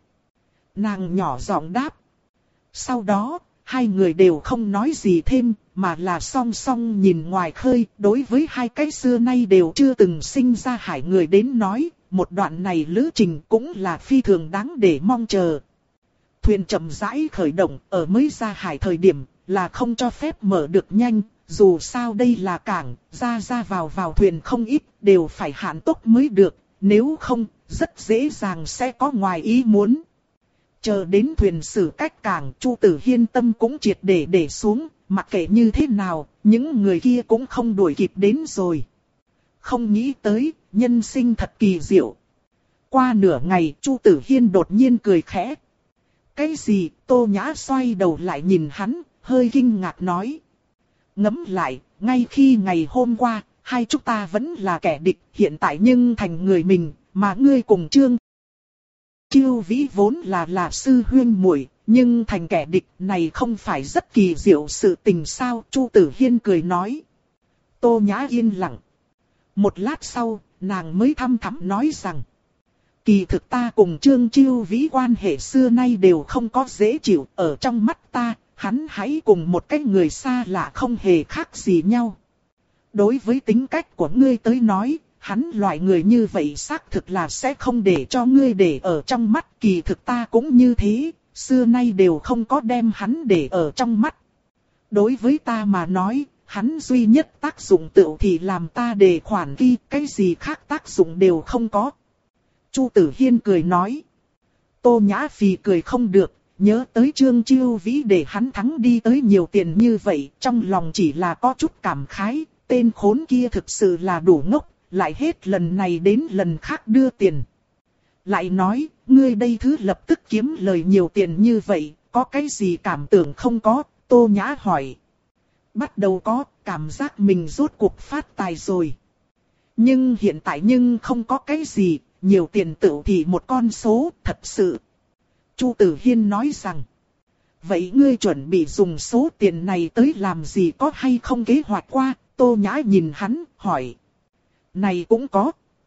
Nàng nhỏ giọng đáp. Sau đó, hai người đều không nói gì thêm, mà là song song nhìn ngoài khơi, đối với hai cái xưa nay đều chưa từng sinh ra hải người đến nói, một đoạn này lữ trình cũng là phi thường đáng để mong chờ. Thuyền chậm rãi khởi động, ở mới ra hải thời điểm, là không cho phép mở được nhanh, dù sao đây là cảng, ra ra vào vào thuyền không ít, đều phải hạn tốc mới được, nếu không, rất dễ dàng sẽ có ngoài ý muốn. Chờ đến thuyền xử cách cảng, Chu Tử Hiên tâm cũng triệt để để xuống, mặc kệ như thế nào, những người kia cũng không đuổi kịp đến rồi. Không nghĩ tới, nhân sinh thật kỳ diệu. Qua nửa ngày, Chu Tử Hiên đột nhiên cười khẽ. Cái gì? Tô Nhã xoay đầu lại nhìn hắn, hơi kinh ngạc nói. Ngẫm lại, ngay khi ngày hôm qua, hai chúng ta vẫn là kẻ địch, hiện tại nhưng thành người mình, mà ngươi cùng Trương Chiêu Vĩ vốn là là sư huynh muội, nhưng thành kẻ địch này không phải rất kỳ diệu sự tình sao? Chu Tử Hiên cười nói. Tô Nhã yên lặng. Một lát sau, nàng mới thăm thẳm nói rằng. Kỳ thực ta cùng Trương Chiêu Vĩ quan hệ xưa nay đều không có dễ chịu, ở trong mắt ta, hắn hãy cùng một cái người xa lạ không hề khác gì nhau. Đối với tính cách của ngươi tới nói, hắn loại người như vậy xác thực là sẽ không để cho ngươi để ở trong mắt. Kỳ thực ta cũng như thế, xưa nay đều không có đem hắn để ở trong mắt. Đối với ta mà nói, hắn duy nhất tác dụng tựu thì làm ta đề khoản ghi, cái gì khác tác dụng đều không có. Chu Tử Hiên cười nói. Tô Nhã Phì cười không được, nhớ tới Trương Chiêu Vĩ để hắn thắng đi tới nhiều tiền như vậy, trong lòng chỉ là có chút cảm khái, tên khốn kia thực sự là đủ ngốc, lại hết lần này đến lần khác đưa tiền. Lại nói, ngươi đây thứ lập tức kiếm lời nhiều tiền như vậy, có cái gì cảm tưởng không có? Tô Nhã hỏi. Bắt đầu có, cảm giác mình rốt cuộc phát tài rồi. Nhưng hiện tại nhưng không có cái gì, nhiều tiền tựu thì một con số, thật sự. Chu Tử Hiên nói rằng. Vậy ngươi chuẩn bị dùng số tiền này tới làm gì, có hay không kế hoạch qua? Tô Nhã nhìn hắn, hỏi. Này cũng có.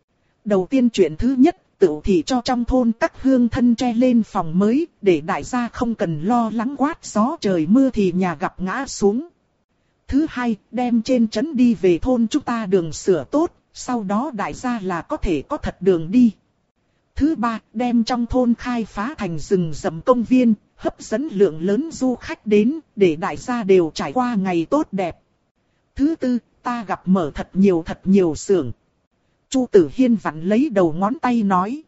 Đầu tiên chuyện thứ nhất, tựu thì cho trong thôn các hương thân tre lên phòng mới, để đại gia không cần lo lắng quát gió trời mưa thì nhà gặp ngã xuống. Thứ hai, đem trên trấn đi về thôn chúng ta đường sửa tốt, sau đó đại gia là có thể có thật đường đi. Thứ ba, đem trong thôn khai phá thành rừng rậm công viên, hấp dẫn lượng lớn du khách đến, để đại gia đều trải qua ngày tốt đẹp. Thứ tư, ta gặp mở thật nhiều thật nhiều xưởng. Chu Tử Hiên vặn lấy đầu ngón tay nói.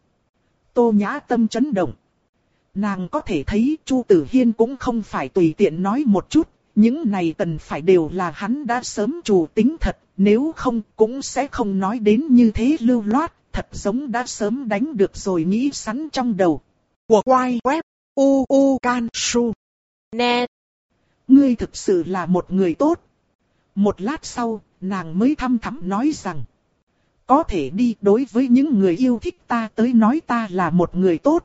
Tô Nhã tâm chấn động. Nàng có thể thấy Chu Tử Hiên cũng không phải tùy tiện nói một chút, những này cần phải đều là hắn đã sớm chủ tính thật, nếu không cũng sẽ không nói đến như thế lưu loát, thật giống đã sớm đánh được rồi nghĩ sẵn trong đầu. Của quay web u u can su net. Ngươi thực sự là một người tốt. Một lát sau, nàng mới thăm thẳm nói rằng. Có thể đi, đối với những người yêu thích ta tới nói ta là một người tốt.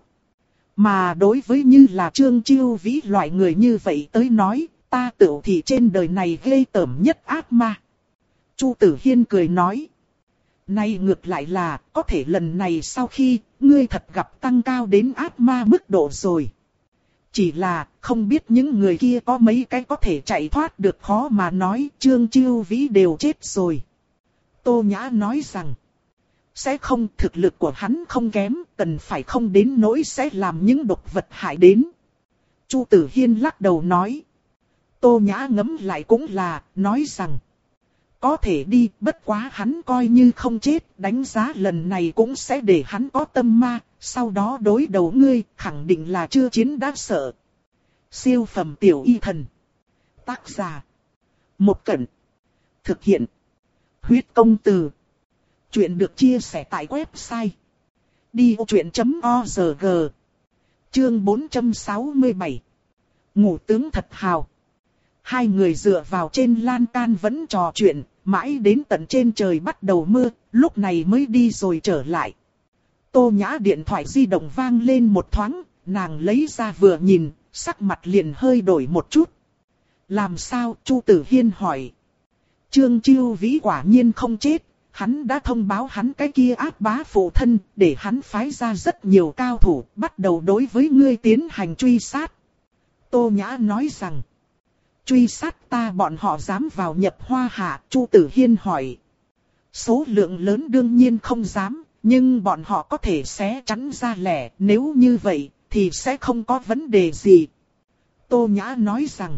Mà đối với như là Trương Chiêu Vĩ loại người như vậy tới nói, ta tựu thì trên đời này ghê tởm nhất ác ma. Chu Tử Hiên cười nói. Nay ngược lại là, có thể lần này sau khi, ngươi thật gặp tăng cao đến ác ma mức độ rồi. Chỉ là, không biết những người kia có mấy cái có thể chạy thoát được, khó mà nói, Trương Chiêu Vĩ đều chết rồi. Tô Nhã nói rằng, sẽ không, thực lực của hắn không kém, cần phải không đến nỗi sẽ làm những độc vật hại đến. Chu Tử Hiên lắc đầu nói. Tô Nhã ngẫm lại cũng là, nói rằng, có thể đi, bất quá hắn coi như không chết, đánh giá lần này cũng sẽ để hắn có tâm ma, sau đó đối đầu ngươi, khẳng định là chưa chiến đã sợ. Siêu phẩm tiểu y thần. Tác giả. Một Cẩn. Thực hiện. Huyết công từ. Chuyện được chia sẻ tại website. đi ô chuyện chấm org. Chương bốn trăm sáu mươi bảy. Ngủ tướng thật hào. Hai người dựa vào trên lan can vẫn trò chuyện, mãi đến tận trên trời bắt đầu mưa, lúc này mới đi rồi trở lại. Tô Nhã điện thoại di động vang lên một thoáng, nàng lấy ra vừa nhìn, sắc mặt liền hơi đổi một chút. Làm sao? Chu Tử Hiên hỏi. Trương Chiêu Vĩ quả nhiên không chết, hắn đã thông báo hắn cái kia ác bá phụ thân, để hắn phái ra rất nhiều cao thủ, bắt đầu đối với ngươi tiến hành truy sát. Tô Nhã nói rằng, truy sát ta bọn họ dám vào nhập Hoa Hạ? Chu Tử Hiên hỏi. Số lượng lớn đương nhiên không dám, nhưng bọn họ có thể xé chắn ra lẻ, nếu như vậy, thì sẽ không có vấn đề gì. Tô Nhã nói rằng,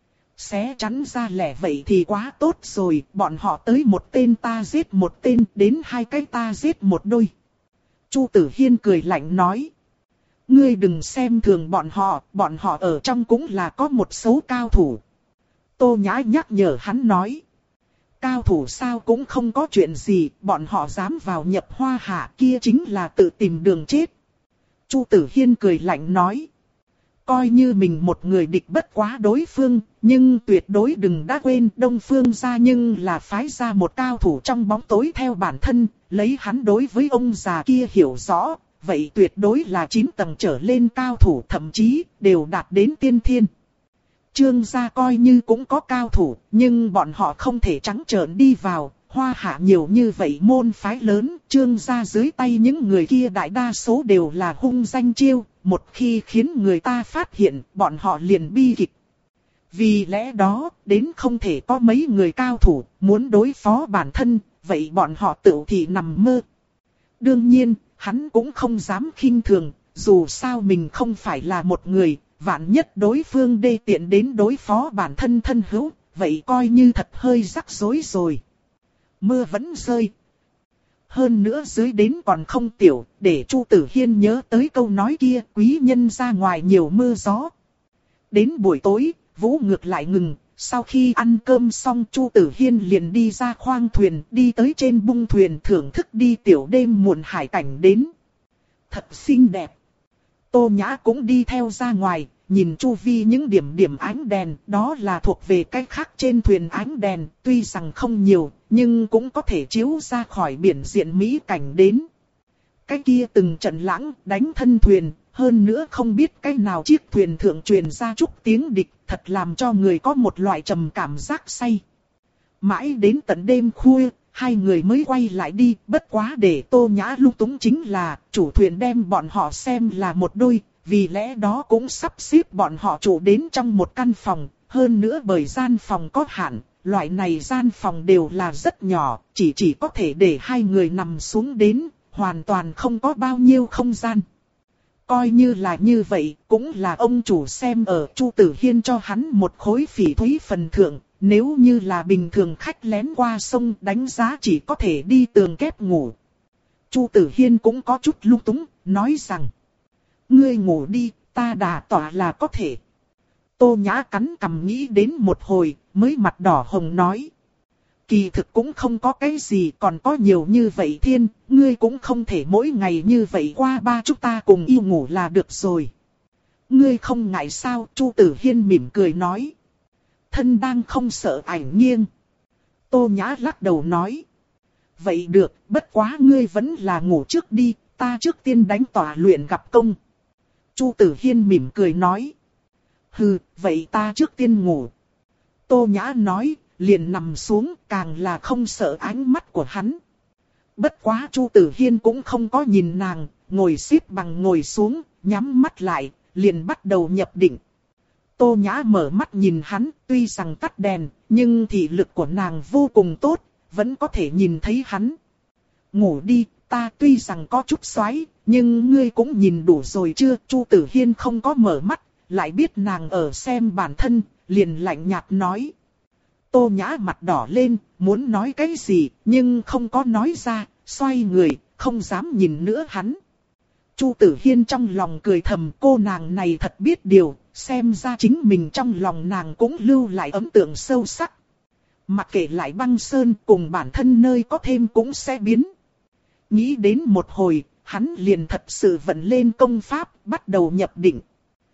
xé chắn ra lẻ vậy thì quá tốt rồi, bọn họ tới một tên ta giết một tên, đến hai cái ta giết một đôi. Chu Tử Hiên cười lạnh nói. Ngươi đừng xem thường bọn họ, bọn họ ở trong cũng là có một số cao thủ. Tô Nhã nhắc nhở hắn nói. Cao thủ sao cũng không có chuyện gì, bọn họ dám vào nhập Hoa Hạ kia chính là tự tìm đường chết. Chu Tử Hiên cười lạnh nói. Coi như mình một người địch bất quá đối phương, nhưng tuyệt đối đừng đã quên Đông Phương gia nhưng là phái ra một cao thủ trong bóng tối theo bản thân, lấy hắn đối với ông già kia hiểu rõ, vậy tuyệt đối là chín tầng trở lên cao thủ, thậm chí đều đạt đến tiên thiên. Trương gia coi như cũng có cao thủ, nhưng bọn họ không thể trắng trợn đi vào. Hoa Hạ nhiều như vậy môn phái lớn, Trương gia dưới tay những người kia đại đa số đều là hung danh chiêu, một khi khiến người ta phát hiện, bọn họ liền bi kịch. Vì lẽ đó, đến không thể có mấy người cao thủ, muốn đối phó bản thân, vậy bọn họ tự thì nằm mơ. Đương nhiên, hắn cũng không dám khinh thường, dù sao mình không phải là một người, vạn nhất đối phương đê tiện đến đối phó bản thân thân hữu, vậy coi như thật hơi rắc rối rồi. Mưa vẫn rơi. Hơn nữa dưới đến còn không tiểu, để Chu Tử Hiên nhớ tới câu nói kia, quý nhân ra ngoài nhiều mưa gió. Đến buổi tối, vũ ngược lại ngừng, sau khi ăn cơm xong Chu Tử Hiên liền đi ra khoang thuyền, đi tới trên bung thuyền thưởng thức đi tiểu đêm muộn hải cảnh đến. Thật xinh đẹp. Tô Nhã cũng đi theo ra ngoài, nhìn chu vi những điểm điểm ánh đèn, đó là thuộc về cái khác trên thuyền ánh đèn, tuy rằng không nhiều, nhưng cũng có thể chiếu ra khỏi biển diện mỹ cảnh đến. Cái kia từng trận lãng đánh thân thuyền, hơn nữa không biết cái nào chiếc thuyền thượng truyền ra chút tiếng địch, thật làm cho người có một loại trầm cảm giác say. Mãi đến tận đêm khuya, hai người mới quay lại đi, bất quá để Tô Nhã lung túng chính là, chủ thuyền đem bọn họ xem là một đôi, vì lẽ đó cũng sắp xếp bọn họ trụ đến trong một căn phòng, hơn nữa bởi gian phòng có hạn, loại này gian phòng đều là rất nhỏ, chỉ chỉ có thể để hai người nằm xuống đến, hoàn toàn không có bao nhiêu không gian. Coi như là như vậy, cũng là ông chủ xem ở Chu Tử Hiên cho hắn một khối phỉ thúy phần thượng, nếu như là bình thường khách lén qua sông đánh giá chỉ có thể đi tường kép ngủ. Chu Tử Hiên cũng có chút lung túng, nói rằng, ngươi ngủ đi, ta đà tỏa là có thể. Tô Nhã cắn cằm nghĩ đến một hồi, mới mặt đỏ hồng nói. Kỳ thực cũng không có cái gì, còn có nhiều như vậy thiên, ngươi cũng không thể mỗi ngày như vậy qua ba chúng ta cùng yêu ngủ là được rồi. Ngươi không ngại sao? Chu Tử Hiên mỉm cười nói. Thân đang không sợ ảnh nghiêng. Tô Nhã lắc đầu nói. Vậy được, bất quá ngươi vẫn là ngủ trước đi, ta trước tiên đánh tỏa luyện gặp công. Chu Tử Hiên mỉm cười nói. Hừ, vậy ta trước tiên ngủ. Tô Nhã nói, liền nằm xuống, càng là không sợ ánh mắt của hắn. Bất quá Chu Tử Hiên cũng không có nhìn nàng, ngồi xếp bằng ngồi xuống, nhắm mắt lại, liền bắt đầu nhập định. Tô Nhã mở mắt nhìn hắn, tuy rằng tắt đèn, nhưng thị lực của nàng vô cùng tốt, vẫn có thể nhìn thấy hắn. Ngủ đi, ta tuy rằng có chút xoáy, nhưng ngươi cũng nhìn đủ rồi chưa? Chu Tử Hiên không có mở mắt, lại biết nàng ở xem bản thân, liền lạnh nhạt nói. Tô Nhã mặt đỏ lên, muốn nói cái gì, nhưng không có nói ra, xoay người, không dám nhìn nữa hắn. Chu Tử Hiên trong lòng cười thầm, cô nàng này thật biết điều, xem ra chính mình trong lòng nàng cũng lưu lại ấn tượng sâu sắc. Mặc kệ lại băng sơn cùng bản thân nơi có thêm cũng sẽ biến. Nghĩ đến một hồi, hắn liền thật sự vận lên công pháp, bắt đầu nhập định.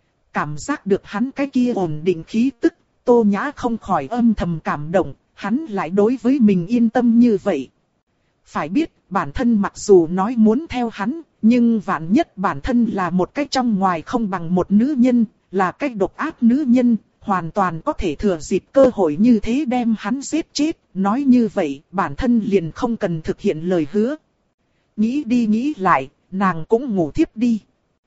Cảm giác được hắn cái kia ổn định khí tức, Tô Nhã không khỏi âm thầm cảm động, hắn lại đối với mình yên tâm như vậy. Phải biết, bản thân mặc dù nói muốn theo hắn, nhưng vạn nhất bản thân là một cái trong ngoài không bằng một nữ nhân, là cái độc ác nữ nhân, hoàn toàn có thể thừa dịp cơ hội như thế đem hắn giết chết. Nói như vậy, bản thân liền không cần thực hiện lời hứa. Nghĩ đi nghĩ lại, nàng cũng ngủ thiếp đi.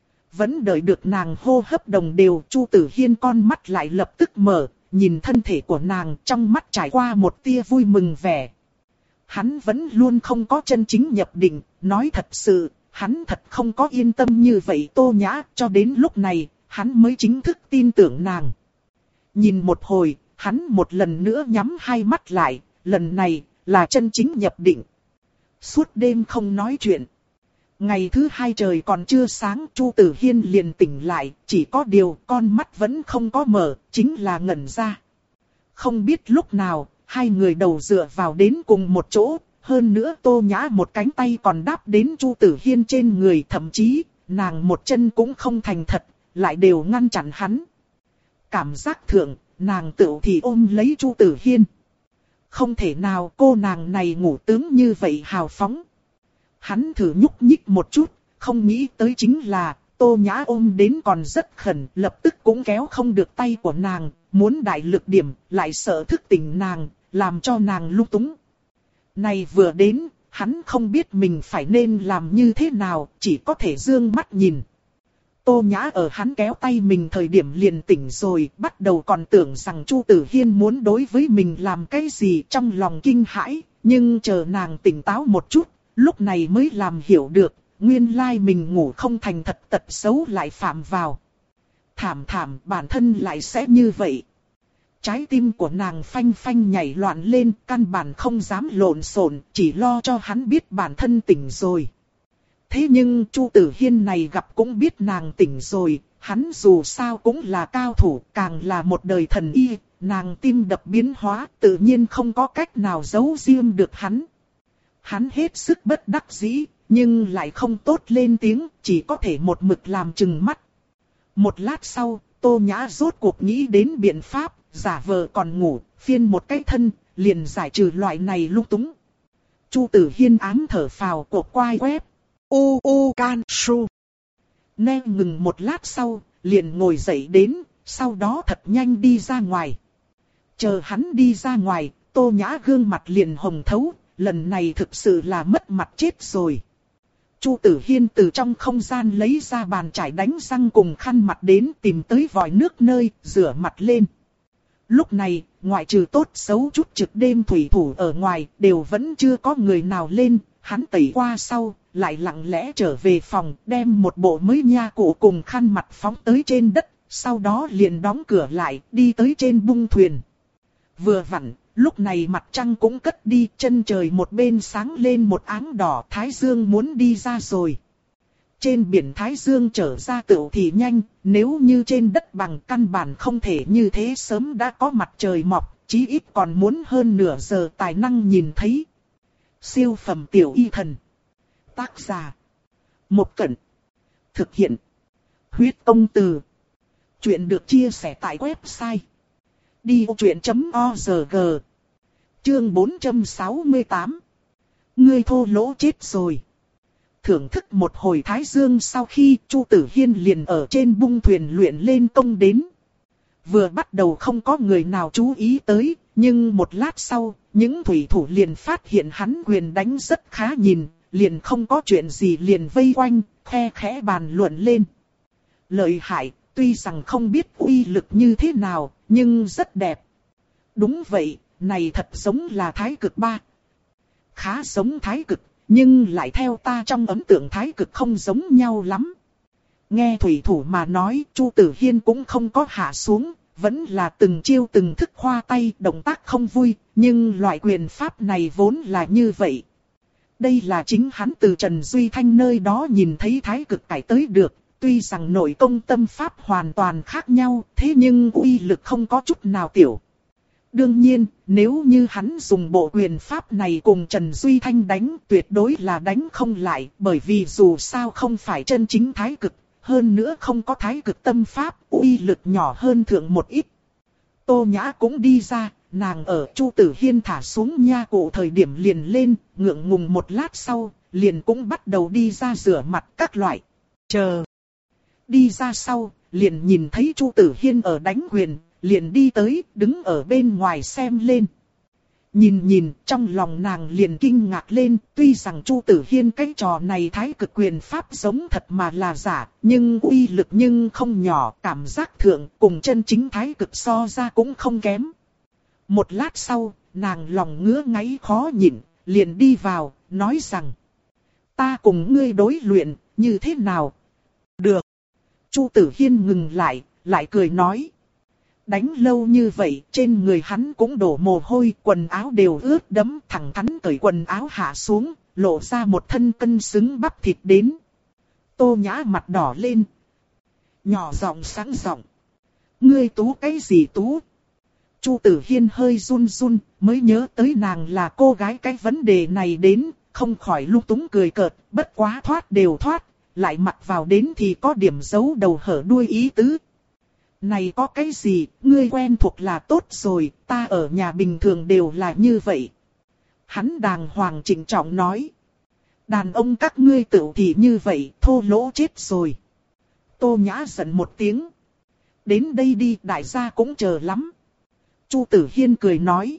Vẫn đợi được nàng hô hấp đồng đều, Chu Tử Hiên con mắt lại lập tức mở, nhìn thân thể của nàng, trong mắt trải qua một tia vui mừng vẻ. Hắn vẫn luôn không có chân chính nhập định, nói thật sự, hắn thật không có yên tâm như vậy Tô Nhã, cho đến lúc này, hắn mới chính thức tin tưởng nàng. Nhìn một hồi, hắn một lần nữa nhắm hai mắt lại, lần này là chân chính nhập định. Suốt đêm không nói chuyện. Ngày thứ hai trời còn chưa sáng, Chu Tử Hiên liền tỉnh lại, chỉ có điều con mắt vẫn không có mở, chính là ngẩn ra. Không biết lúc nào, hai người đầu dựa vào đến cùng một chỗ, hơn nữa Tô Nhã một cánh tay còn đáp đến Chu Tử Hiên trên người, thậm chí, nàng một chân cũng không thành thật, lại đều ngăn chặn hắn. Cảm giác thượng, nàng tự thì ôm lấy Chu Tử Hiên. Không thể nào cô nàng này ngủ tướng như vậy hào phóng. Hắn thử nhúc nhích một chút, không nghĩ tới chính là, Tô Nhã ôm đến còn rất khẩn, lập tức cũng kéo không được tay của nàng, muốn đại lực điểm, lại sợ thức tỉnh nàng, làm cho nàng lung túng. Này vừa đến, hắn không biết mình phải nên làm như thế nào, chỉ có thể dương mắt nhìn. Tô Nhã ở hắn kéo tay mình thời điểm liền tỉnh rồi, bắt đầu còn tưởng rằng Chu Tử Hiên muốn đối với mình làm cái gì, trong lòng kinh hãi, nhưng chờ nàng tỉnh táo một chút, lúc này mới làm hiểu được, nguyên lai mình ngủ không thành thật, tật xấu lại phạm vào. Thảm thảm, bản thân lại sẽ như vậy. Trái tim của nàng phanh phanh nhảy loạn lên, căn bản không dám lộn xộn, chỉ lo cho hắn biết bản thân tỉnh rồi. Thế nhưng Chu Tử Hiên này gặp cũng biết nàng tỉnh rồi, hắn dù sao cũng là cao thủ, càng là một đời thần y, nàng tim đập biến hóa, tự nhiên không có cách nào giấu riêng được hắn. Hắn hết sức bất đắc dĩ, nhưng lại không tốt lên tiếng, chỉ có thể một mực làm chừng mắt. Một lát sau, Tô Nhã rốt cuộc nghĩ đến biện pháp, giả vờ còn ngủ, phiên một cái thân, liền giải trừ loại này lung túng. Chu Tử Hiên ám thở phào, cột quai quép. U U Can Su. Nè ngừng một lát sau, liền ngồi dậy đến, sau đó thật nhanh đi ra ngoài. Chờ hắn đi ra ngoài, Tô Nhã gương mặt liền hồng thấu, lần này thực sự là mất mặt chết rồi. Chu Tử Hiên từ trong không gian lấy ra bàn chải đánh răng cùng khăn mặt đến, tìm tới vòi nước nơi, rửa mặt lên. Lúc này, ngoại trừ tốt xấu chút trực đêm thủy thủ ở ngoài, đều vẫn chưa có người nào lên, hắn tẩy qua sau, lại lặng lẽ trở về phòng, đem một bộ mới nha cụ cùng khăn mặt phóng tới trên đất, sau đó liền đóng cửa lại, đi tới trên bung thuyền. Vừa vặn, lúc này mặt trăng cũng cất đi, chân trời một bên sáng lên một áng đỏ, Thái Dương muốn đi ra rồi. Trên biển Thái Dương trở ra tựu thì nhanh, nếu như trên đất bằng căn bản không thể như thế, sớm đã có mặt trời mọc, chí ít còn muốn hơn nửa giờ tài năng nhìn thấy. Siêu phẩm tiểu y thần. Tác giả: Một Cẩn. Thực hiện: Huyết Công Từ. Chuyện được chia sẻ tại website đi vô chuyện chấm org. Chương bốn trăm sáu mươi tám. Ngươi thô lỗ chết rồi. Thưởng thức một hồi Thái Dương sau khi, Chu Tử Hiên liền ở trên bung thuyền luyện lên công đến. Vừa bắt đầu không có người nào chú ý tới, nhưng một lát sau, những thủy thủ liền phát hiện hắn quyền đánh rất khá nhìn, liền không có chuyện gì liền vây quanh, khe khẽ bàn luận lên. Lợi hại, tuy rằng không biết uy lực như thế nào, nhưng rất đẹp. Đúng vậy, này thật giống là Thái Cực ba. Khá giống Thái Cực, nhưng lại theo ta trong ấn tượng Thái Cực không giống nhau lắm. Nghe thủy thủ mà nói, Chu Tử Hiên cũng không có hạ xuống, vẫn là từng chiêu từng thức khoa tay, động tác không vui, nhưng loại quyền pháp này vốn là như vậy. Đây là chính hắn từ Trần Duy Thanh nơi đó nhìn thấy Thái Cực cải tới được, tuy rằng nội công tâm pháp hoàn toàn khác nhau, thế nhưng uy lực không có chút nào tiểu. Đương nhiên, nếu như hắn dùng bộ quyền pháp này cùng Trần Duy Thanh đánh, tuyệt đối là đánh không lại, bởi vì dù sao không phải chân chính Thái Cực, hơn nữa không có Thái Cực tâm pháp, uy lực nhỏ hơn thượng một ít. Tô Nhã cũng đi ra, nàng ở Chu Tử Hiên thả xuống nha cụ thời điểm liền lên, ngượng ngùng một lát sau, liền cũng bắt đầu đi ra rửa mặt các loại. Chờ. Đi ra sau, liền nhìn thấy Chu Tử Hiên ở đánh quyền, liền đi tới, đứng ở bên ngoài xem lên. Nhìn nhìn, trong lòng nàng liền kinh ngạc lên, tuy rằng Chu Tử Hiên cái trò này Thái Cực quyền pháp giống thật mà là giả, nhưng uy lực nhưng không nhỏ, cảm giác thượng cùng chân chính Thái Cực so ra cũng không kém. Một lát sau, nàng lòng ngứa ngáy khó nhịn, liền đi vào, nói rằng: ta cùng ngươi đối luyện, như thế nào? Được. Chu Tử Hiên ngừng lại, lại cười nói. Đánh lâu như vậy, trên người hắn cũng đổ mồ hôi, quần áo đều ướt đẫm, thẳng thắn cởi quần áo hạ xuống, lộ ra một thân cân xứng bắp thịt đến. Tô Nhã mặt đỏ lên. Nhỏ giọng sáng giọng. Ngươi tú cái gì tú? Chu Tử Hiên hơi run run, mới nhớ tới nàng là cô gái, cái vấn đề này đến, không khỏi lung túng cười cợt, bất quá thoát đều thoát, lại mặc vào đến thì có điểm giấu đầu hở đuôi ý tứ. Này có cái gì, ngươi quen thuộc là tốt rồi, ta ở nhà bình thường đều là như vậy. Hắn đàng hoàng trịnh trọng nói. Đàn ông các ngươi tự thì như vậy, thô lỗ chết rồi. Tô Nhã giận một tiếng. Đến đây đi, đại gia cũng chờ lắm. Chu Tử Hiên cười nói.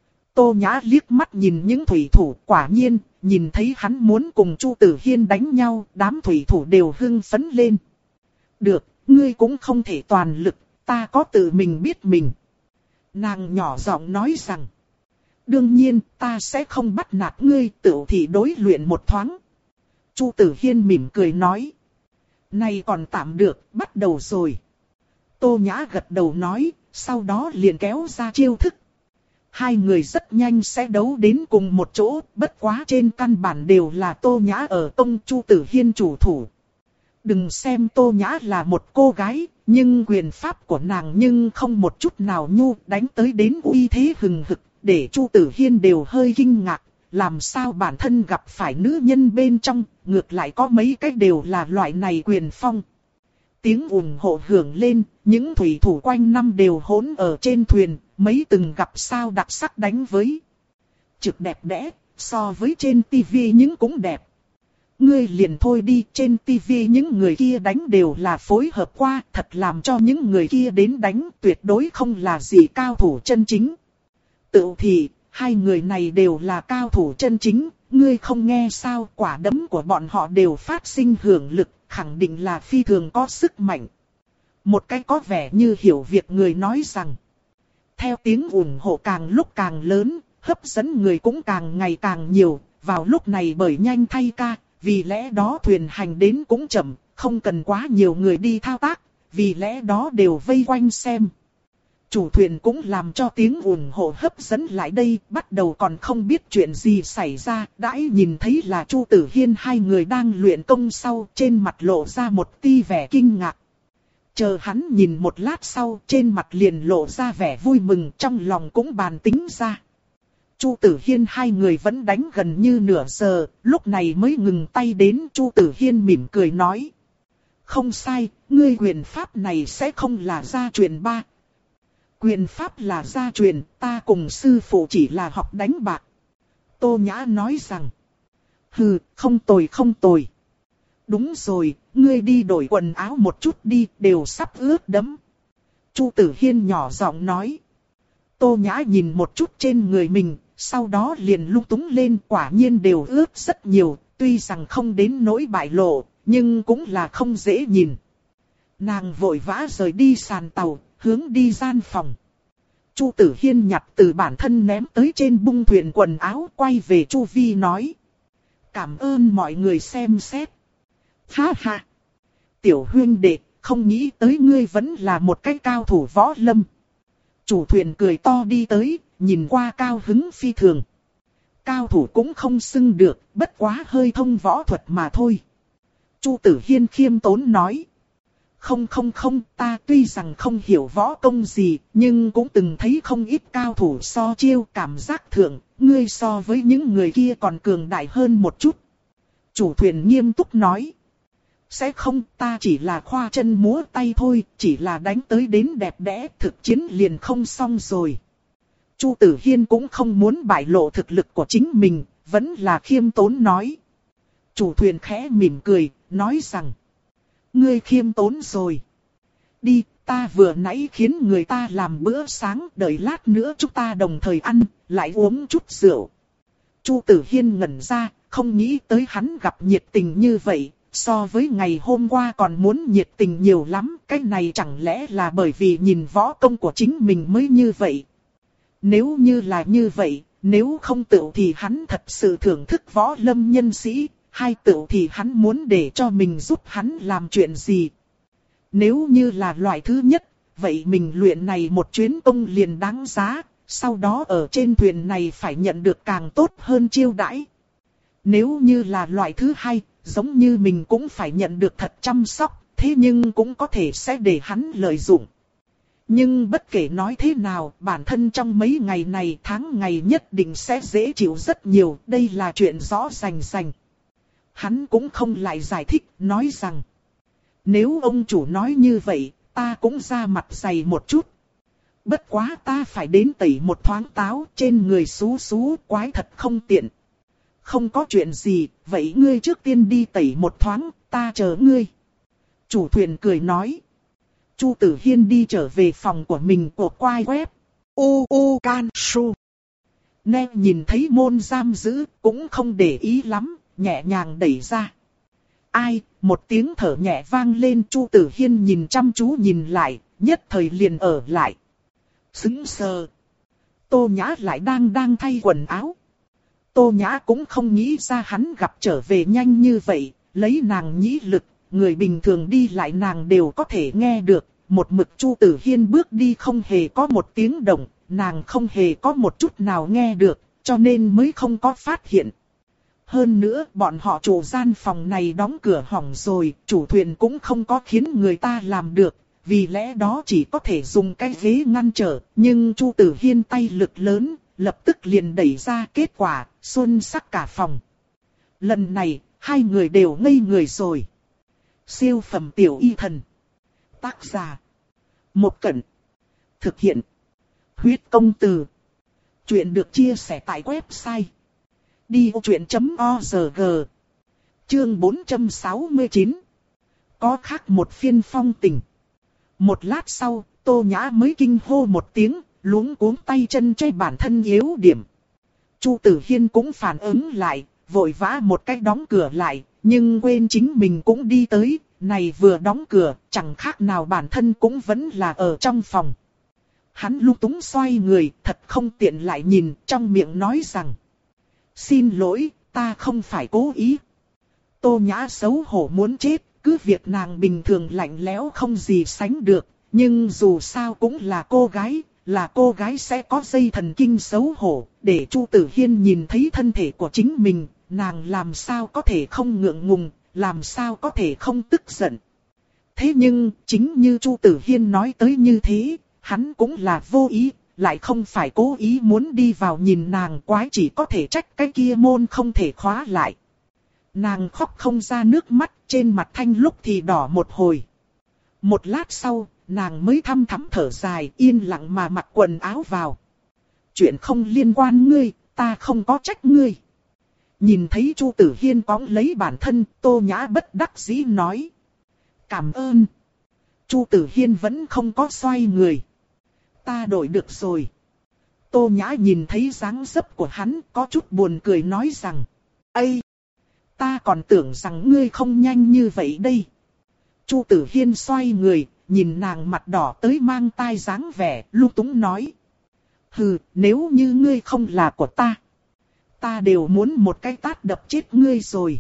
Tô Nhã liếc mắt nhìn những thủy thủ, quả nhiên, nhìn thấy hắn muốn cùng Chu Tử Hiên đánh nhau, đám thủy thủ đều hưng phấn lên. Được, ngươi cũng không thể toàn lực, ta có tự mình biết mình. Nàng nhỏ giọng nói rằng. Đương nhiên, ta sẽ không bắt nạt ngươi, tự thì đối luyện một thoáng. Chu Tử Hiên mỉm cười nói. Này còn tạm được, bắt đầu rồi. Tô Nhã gật đầu nói, sau đó liền kéo ra chiêu thức. Hai người rất nhanh sẽ đấu đến cùng một chỗ, bất quá trên căn bản đều là Tô Nhã ở tông, Chu Tử Hiên chủ thủ. Đừng xem Tô Nhã là một cô gái, nhưng quyền pháp của nàng nhưng không một chút nào nhu, đánh tới đến uy thế hừng hực, để Chu Tử Hiên đều hơi kinh ngạc. Làm sao bản thân gặp phải nữ nhân bên trong, ngược lại có mấy cái đều là loại này quyền phong. Tiếng ủng hộ hưởng lên, những thủy thủ quanh năm đều hỗn ở trên thuyền, mấy từng gặp sao đặc sắc đánh với. Trực đẹp đẽ, so với trên tivi những cũng đẹp. Ngươi liền thôi đi, trên tivi những người kia đánh đều là phối hợp qua, thật làm cho những người kia đến đánh tuyệt đối không là gì cao thủ chân chính. Tự thì, hai người này đều là cao thủ chân chính, ngươi không nghe sao, quả đấm của bọn họ đều phát sinh hưởng lực, khẳng định là phi thường có sức mạnh. Một cái có vẻ như hiểu việc người nói rằng, theo tiếng ủng hộ càng lúc càng lớn, hấp dẫn người cũng càng ngày càng nhiều, vào lúc này bởi nhanh thay ca, vì lẽ đó thuyền hành đến cũng chậm, không cần quá nhiều người đi thao tác, vì lẽ đó đều vây quanh xem. Chủ thuyền cũng làm cho tiếng ủng hộ hấp dẫn lại đây, bắt đầu còn không biết chuyện gì xảy ra, đãi nhìn thấy là Chu Tử Hiên hai người đang luyện công sau, trên mặt lộ ra một tia vẻ kinh ngạc. Chờ hắn nhìn một lát sau, trên mặt liền lộ ra vẻ vui mừng, trong lòng cũng bàn tính ra. Chu Tử Hiên hai người vẫn đánh gần như nửa giờ, lúc này mới ngừng tay đến. Chu Tử Hiên mỉm cười nói. Không sai, ngươi quyền pháp này sẽ không là gia truyền ba. Quyền pháp là gia truyền, ta cùng sư phụ chỉ là học đánh bạc. Tô Nhã nói rằng. Hừ, không tồi không tồi. Đúng rồi, ngươi đi đổi quần áo một chút đi, đều sắp ướt đẫm. Chu Tử Hiên nhỏ giọng nói. Tô Nhã nhìn một chút trên người mình, sau đó liền lung túng lên, quả nhiên đều ướt rất nhiều, tuy rằng không đến nỗi bại lộ, nhưng cũng là không dễ nhìn. Nàng vội vã rời đi sàn tàu, hướng đi gian phòng. Chu Tử Hiên nhặt từ bản thân ném tới trên bung thuyền quần áo, quay về Chu Vi nói. Cảm ơn mọi người xem xét. Ha ha! Tiểu huynh đệ, không nghĩ tới ngươi vẫn là một cái cao thủ võ lâm. Chủ thuyền cười to đi tới, nhìn qua cao hứng phi thường. Cao thủ cũng không xưng được, bất quá hơi thông võ thuật mà thôi. Chu Tử Hiên khiêm tốn nói. Không không không, ta tuy rằng không hiểu võ công gì, nhưng cũng từng thấy không ít cao thủ so chiêu, cảm giác thượng, ngươi so với những người kia còn cường đại hơn một chút. Chủ thuyền nghiêm túc nói. Sẽ không, ta chỉ là khoa chân múa tay thôi, chỉ là đánh tới đến đẹp đẽ, thực chiến liền không xong rồi. Chu Tử Hiên cũng không muốn bại lộ thực lực của chính mình, vẫn là khiêm tốn nói. Chủ thuyền khẽ mỉm cười, nói rằng. Ngươi khiêm tốn rồi. Đi, ta vừa nãy khiến người ta làm bữa sáng, đợi lát nữa chúng ta đồng thời ăn, lại uống chút rượu. Chu Tử Hiên ngẩn ra, không nghĩ tới hắn gặp nhiệt tình như vậy. So với ngày hôm qua còn muốn nhiệt tình nhiều lắm, cái này chẳng lẽ là bởi vì nhìn võ công của chính mình mới như vậy. Nếu như là như vậy, nếu không tự thì hắn thật sự thưởng thức võ lâm nhân sĩ, hay tự thì hắn muốn để cho mình giúp hắn làm chuyện gì. Nếu như là loại thứ nhất, vậy mình luyện này một chuyến công liền đáng giá, sau đó ở trên thuyền này phải nhận được càng tốt hơn chiêu đãi. Nếu như là loại thứ hai, giống như mình cũng phải nhận được thật chăm sóc, thế nhưng cũng có thể sẽ để hắn lợi dụng. Nhưng bất kể nói thế nào, bản thân trong mấy ngày này tháng ngày nhất định sẽ dễ chịu rất nhiều, đây là chuyện rõ rành rành. Hắn cũng không lại giải thích, nói rằng: nếu ông chủ nói như vậy, ta cũng ra mặt dày một chút. Bất quá ta phải đến tẩy một thoáng táo, trên người xú xú quái thật không tiện. Không có chuyện gì, vậy ngươi trước tiên đi tẩy một thoáng, ta chờ ngươi. Chủ thuyền cười nói. Chu Tử Hiên đi trở về phòng của mình của quai web. u u can su. Nè nhìn thấy môn giam giữ, cũng không để ý lắm, nhẹ nhàng đẩy ra. Ai, một tiếng thở nhẹ vang lên, Chu Tử Hiên nhìn chăm chú nhìn lại, nhất thời liền ở lại. Sững sờ. Tô Nhã lại đang đang thay quần áo. Tô Nhã cũng không nghĩ ra hắn gặp trở về nhanh như vậy, lấy nàng nhĩ lực, người bình thường đi lại nàng đều có thể nghe được. Một mực Chu Tử Hiên bước đi không hề có một tiếng động, nàng không hề có một chút nào nghe được, cho nên mới không có phát hiện. Hơn nữa, bọn họ chủ gian phòng này đóng cửa hỏng rồi, chủ thuyền cũng không có khiến người ta làm được, vì lẽ đó chỉ có thể dùng cái ghế ngăn trở. Nhưng Chu Tử Hiên tay lực lớn, lập tức liền đẩy ra, kết quả, xuân sắc cả phòng. Lần này, hai người đều ngây người rồi. Siêu phẩm tiểu y thần. Tác giả: Một Cẩn. Thực hiện: Huyết Công Từ. Chuyện được chia sẻ tại website đi ô truyện chấm org. Chương bốn trăm sáu mươi chín. Có khác một phiên phong tình. Một lát sau, Tô Nhã mới kinh hô một tiếng, luống cuống tay chân che bản thân yếu điểm. Chu Tử Hiên cũng phản ứng lại, vội vã một cách đóng cửa lại, nhưng quên chính mình cũng đi tới. Này vừa đóng cửa, chẳng khác nào bản thân cũng vẫn là ở trong phòng. Hắn lung túng xoay người, thật không tiện lại nhìn, trong miệng nói rằng: xin lỗi, ta không phải cố ý. Tô Nhã xấu hổ muốn chết, cứ việc nàng bình thường lạnh lẽo không gì sánh được, nhưng dù sao cũng là cô gái, là cô gái sẽ có dây thần kinh xấu hổ. Để Chu Tử Hiên nhìn thấy thân thể của chính mình, nàng làm sao có thể không ngượng ngùng, làm sao có thể không tức giận. Thế nhưng, chính như Chu Tử Hiên nói tới như thế, hắn cũng là vô ý, lại không phải cố ý muốn đi vào nhìn nàng, quái chỉ có thể trách cái kia môn không thể khóa lại. Nàng khóc không ra nước mắt, trên mặt thanh lúc thì đỏ một hồi. Một lát sau, nàng mới thăm thắm thở dài, yên lặng mà mặc quần áo vào. Chuyện không liên quan ngươi, ta không có trách ngươi. Nhìn thấy Chu Tử Hiên cõng lấy bản thân, Tô Nhã bất đắc dĩ nói: cảm ơn. Chu Tử Hiên vẫn không có xoay người. Ta đổi được rồi. Tô Nhã nhìn thấy dáng dấp của hắn, có chút buồn cười nói rằng: ây, ta còn tưởng rằng ngươi không nhanh như vậy đây. Chu Tử Hiên xoay người, nhìn nàng mặt đỏ tới mang tai dáng vẻ, lung túng nói: hừ, nếu như ngươi không là của ta, ta đều muốn một cái tát đập chết ngươi rồi.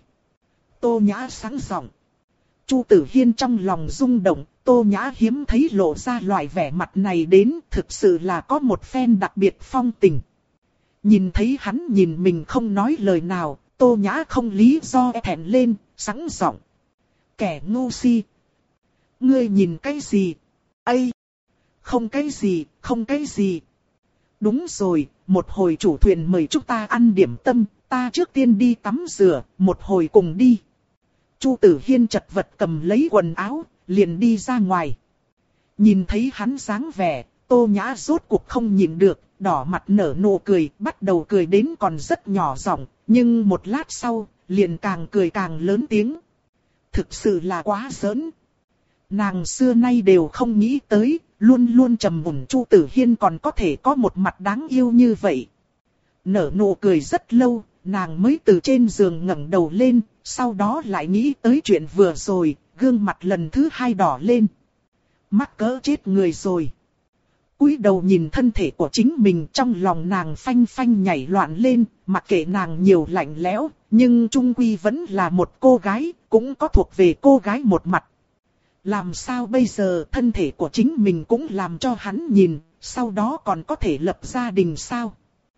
Tô Nhã sáng giọng. Chu Tử Hiên trong lòng rung động, Tô Nhã hiếm thấy lộ ra loại vẻ mặt này đến, thực sự là có một phen đặc biệt phong tình. Nhìn thấy hắn nhìn mình không nói lời nào, Tô Nhã không lý do thẹn lên, sáng giọng: kẻ ngu si. Ngươi nhìn cái gì? Ây! Không cái gì, không cái gì. Đúng rồi, một hồi chủ thuyền mời chúng ta ăn điểm tâm, ta trước tiên đi tắm rửa, một hồi cùng đi. Chu Tử Hiên chật vật cầm lấy quần áo, liền đi ra ngoài. Nhìn thấy hắn dáng vẻ, Tô Nhã rốt cuộc không nhịn được, đỏ mặt nở nụ cười, bắt đầu cười đến còn rất nhỏ giọng, nhưng một lát sau, liền càng cười càng lớn tiếng. Thực sự là quá giỡn. Nàng xưa nay đều không nghĩ tới, luôn luôn trầm mùn Chu Tử Hiên còn có thể có một mặt đáng yêu như vậy. Nở nụ cười rất lâu, nàng mới từ trên giường ngẩng đầu lên, sau đó lại nghĩ tới chuyện vừa rồi, gương mặt lần thứ hai đỏ lên. Mắc cỡ chết người rồi. Cúi đầu nhìn thân thể của chính mình, trong lòng nàng phanh phanh nhảy loạn lên, mặc kệ nàng nhiều lạnh lẽo, nhưng chung quy vẫn là một cô gái, cũng có thuộc về cô gái một mặt. Làm sao bây giờ, thân thể của chính mình cũng làm cho hắn nhìn, sau đó còn có thể lập gia đình sao?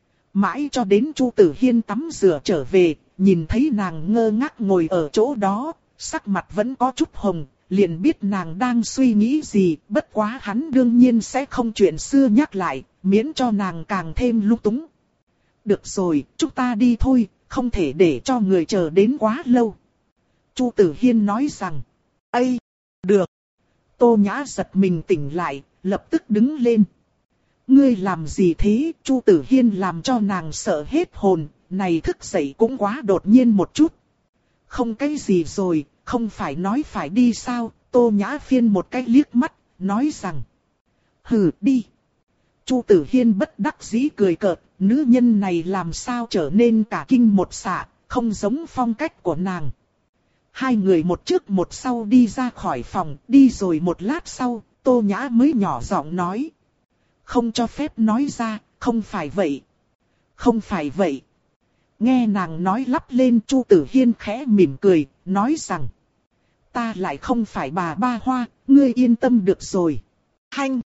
Mãi cho đến Chu Tử Hiên tắm rửa trở về, nhìn thấy nàng ngơ ngác ngồi ở chỗ đó, sắc mặt vẫn có chút hồng, liền biết nàng đang suy nghĩ gì, bất quá hắn đương nhiên sẽ không chuyện xưa nhắc lại, miễn cho nàng càng thêm lung túng. Được rồi, chúng ta đi thôi, không thể để cho người chờ đến quá lâu. Chu Tử Hiên nói rằng, Ây, được. Tô Nhã giật mình tỉnh lại, lập tức đứng lên. Ngươi làm gì thế? Chu Tử Hiên làm cho nàng sợ hết hồn, này thức dậy cũng quá đột nhiên một chút. Không cái gì rồi, không phải nói phải đi sao? Tô Nhã phiên một cái liếc mắt, nói rằng, hừ đi. Chu Tử Hiên bất đắc dĩ cười cợt, nữ nhân này làm sao trở nên cả kinh một xạ, không giống phong cách của nàng. Hai người một trước một sau đi ra khỏi phòng, đi rồi một lát sau, Tô Nhã mới nhỏ giọng nói. Không cho phép nói ra, không phải vậy. Không phải vậy. Nghe nàng nói lắp lên, Chu Tử Hiên khẽ mỉm cười, nói rằng. Ta lại không phải bà Ba Hoa, ngươi yên tâm được rồi. Hanh.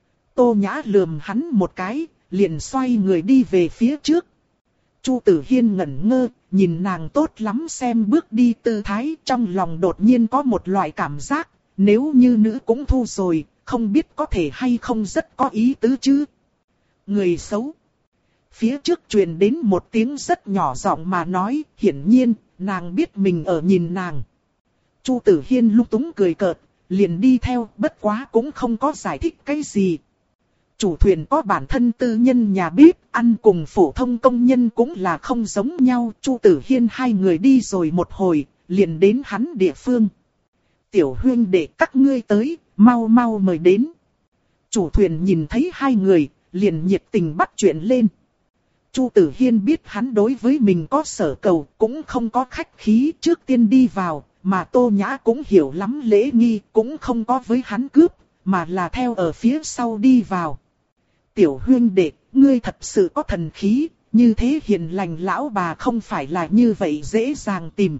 Tô Nhã lườm hắn một cái, liền xoay người đi về phía trước. Chu Tử Hiên ngẩn ngơ, nhìn nàng tốt lắm xem bước đi tư thái, trong lòng đột nhiên có một loại cảm giác, nếu như nữ cũng thu rồi, không biết có thể hay không rất có ý tứ chứ. Người xấu. Phía trước truyền đến một tiếng rất nhỏ giọng mà nói, hiển nhiên, nàng biết mình ở nhìn nàng. Chu Tử Hiên lung túng cười cợt, liền đi theo, bất quá cũng không có giải thích cái gì. Chủ thuyền có bản thân tư nhân nhà bếp, ăn cùng phổ thông công nhân cũng là không giống nhau. Chu Tử Hiên hai người đi rồi một hồi, liền đến hắn địa phương. Tiểu huynh đệ các ngươi tới, mau mau mời đến. Chủ thuyền nhìn thấy hai người, liền nhiệt tình bắt chuyện lên. Chu Tử Hiên biết hắn đối với mình có sở cầu, cũng không có khách khí, trước tiên đi vào, mà Tô Nhã cũng hiểu lắm lễ nghi, cũng không có với hắn cướp, mà là theo ở phía sau đi vào. Tiểu huynh đệ, ngươi thật sự có thần khí, như thế hiền lành lão bà không phải là như vậy dễ dàng tìm.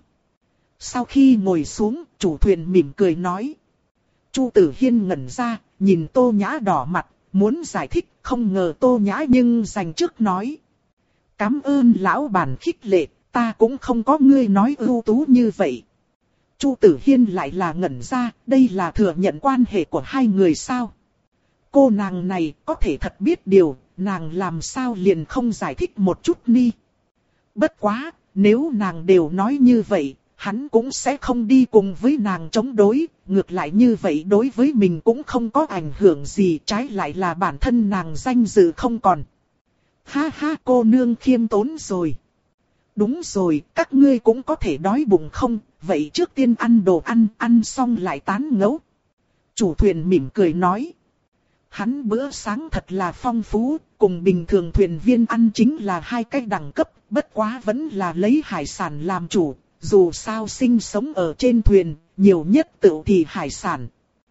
Sau khi ngồi xuống, chủ thuyền mỉm cười nói. Chu Tử Hiên ngẩn ra, nhìn Tô Nhã đỏ mặt, muốn giải thích, không ngờ Tô Nhã nhưng dành trước nói. Cảm ơn lão bản khích lệ, ta cũng không có ngươi nói ưu tú như vậy. Chu Tử Hiên lại là ngẩn ra, đây là thừa nhận quan hệ của hai người sao? Cô nàng này có thể thật biết điều, nàng làm sao liền không giải thích một chút ni. Bất quá, nếu nàng đều nói như vậy, hắn cũng sẽ không đi cùng với nàng chống đối, ngược lại như vậy đối với mình cũng không có ảnh hưởng gì, trái lại là bản thân nàng danh dự không còn. Ha ha, cô nương khiêm tốn rồi. Đúng rồi, các ngươi cũng có thể đói bụng không, vậy trước tiên ăn đồ ăn, ăn xong lại tán ngẫu. Chủ thuyền mỉm cười nói. Hắn bữa sáng thật là phong phú, cùng bình thường thuyền viên ăn chính là hai cái đẳng cấp, bất quá vẫn là lấy hải sản làm chủ, dù sao sinh sống ở trên thuyền, nhiều nhất tựu thì hải sản.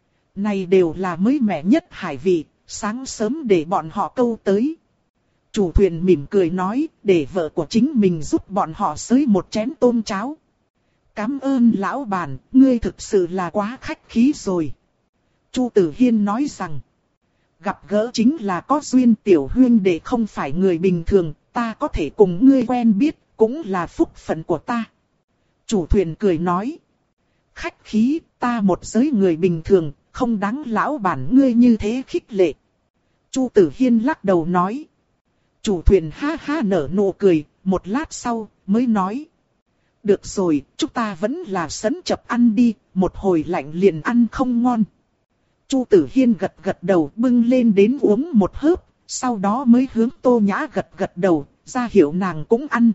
Này đều là mới mẻ nhất hải vị, sáng sớm để bọn họ câu tới. Chủ thuyền mỉm cười nói, để vợ của chính mình giúp bọn họ xới một chén tôm cháo. Cảm ơn lão bản, ngươi thực sự là quá khách khí rồi. Chu Tử Hiên nói rằng, gặp gỡ chính là có duyên, tiểu huynh đệ không phải người bình thường, ta có thể cùng ngươi quen biết, cũng là phúc phận của ta. Chủ thuyền cười nói, khách khí, ta một giới người bình thường, không đáng lão bản ngươi như thế khích lệ. Chu Tử Hiên lắc đầu nói. Chủ thuyền ha ha nở nụ cười, một lát sau, mới nói. Được rồi, chúng ta vẫn là sấn chập ăn đi, một hồi lạnh liền ăn không ngon. Chu Tử Hiên gật gật đầu bưng lên đến uống một hớp, sau đó mới hướng Tô Nhã gật gật đầu, ra hiệu nàng cũng ăn.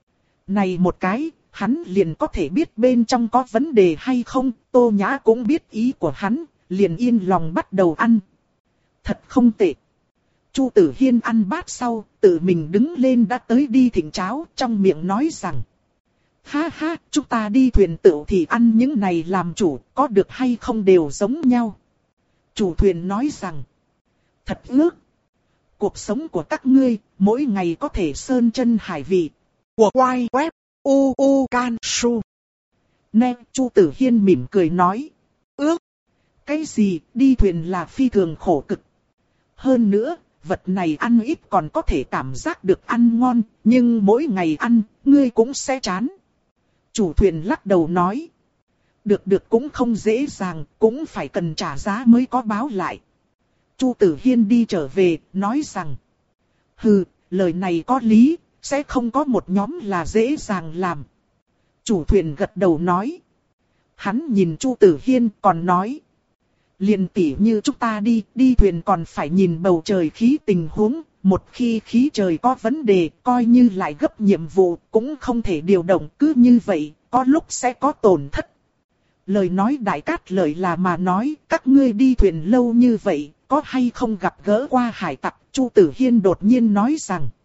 Này một cái, hắn liền có thể biết bên trong có vấn đề hay không, Tô Nhã cũng biết ý của hắn, liền yên lòng bắt đầu ăn. Thật không tệ. Chu Tử Hiên ăn bát sau, tự mình đứng lên đã tới đi thỉnh cháo, trong miệng nói rằng. Ha ha, chúng ta đi thuyền tựu thì ăn những này làm chủ, có được hay không đều giống nhau. Chủ thuyền nói rằng. Thật ước. Cuộc sống của các ngươi, mỗi ngày có thể sơn chân hải vị. Của quay web, u u can su. Nè, Chu Tử Hiên mỉm cười nói. Ước. Cái gì, đi thuyền là phi thường khổ cực. Hơn nữa, vật này ăn ít còn có thể cảm giác được ăn ngon, nhưng mỗi ngày ăn, ngươi cũng sẽ chán. Chủ thuyền lắc đầu nói. Được được cũng không dễ dàng, cũng phải cần trả giá mới có báo lại. Chu Tử Hiên đi trở về, nói rằng. Hừ, lời này có lý, sẽ không có một nhóm là dễ dàng làm. Chủ thuyền gật đầu nói. Hắn nhìn Chu Tử Hiên còn nói. Liền tỉ như chúng ta đi, đi thuyền còn phải nhìn bầu trời khí tình huống. Một khi khí trời có vấn đề, coi như lại gấp nhiệm vụ, cũng không thể điều động, cứ như vậy, có lúc sẽ có tổn thất. Lời nói Đại Cát Lợi là mà nói, các ngươi đi thuyền lâu như vậy, có hay không gặp gỡ qua hải tặc? Chu Tử Hiên đột nhiên nói rằng.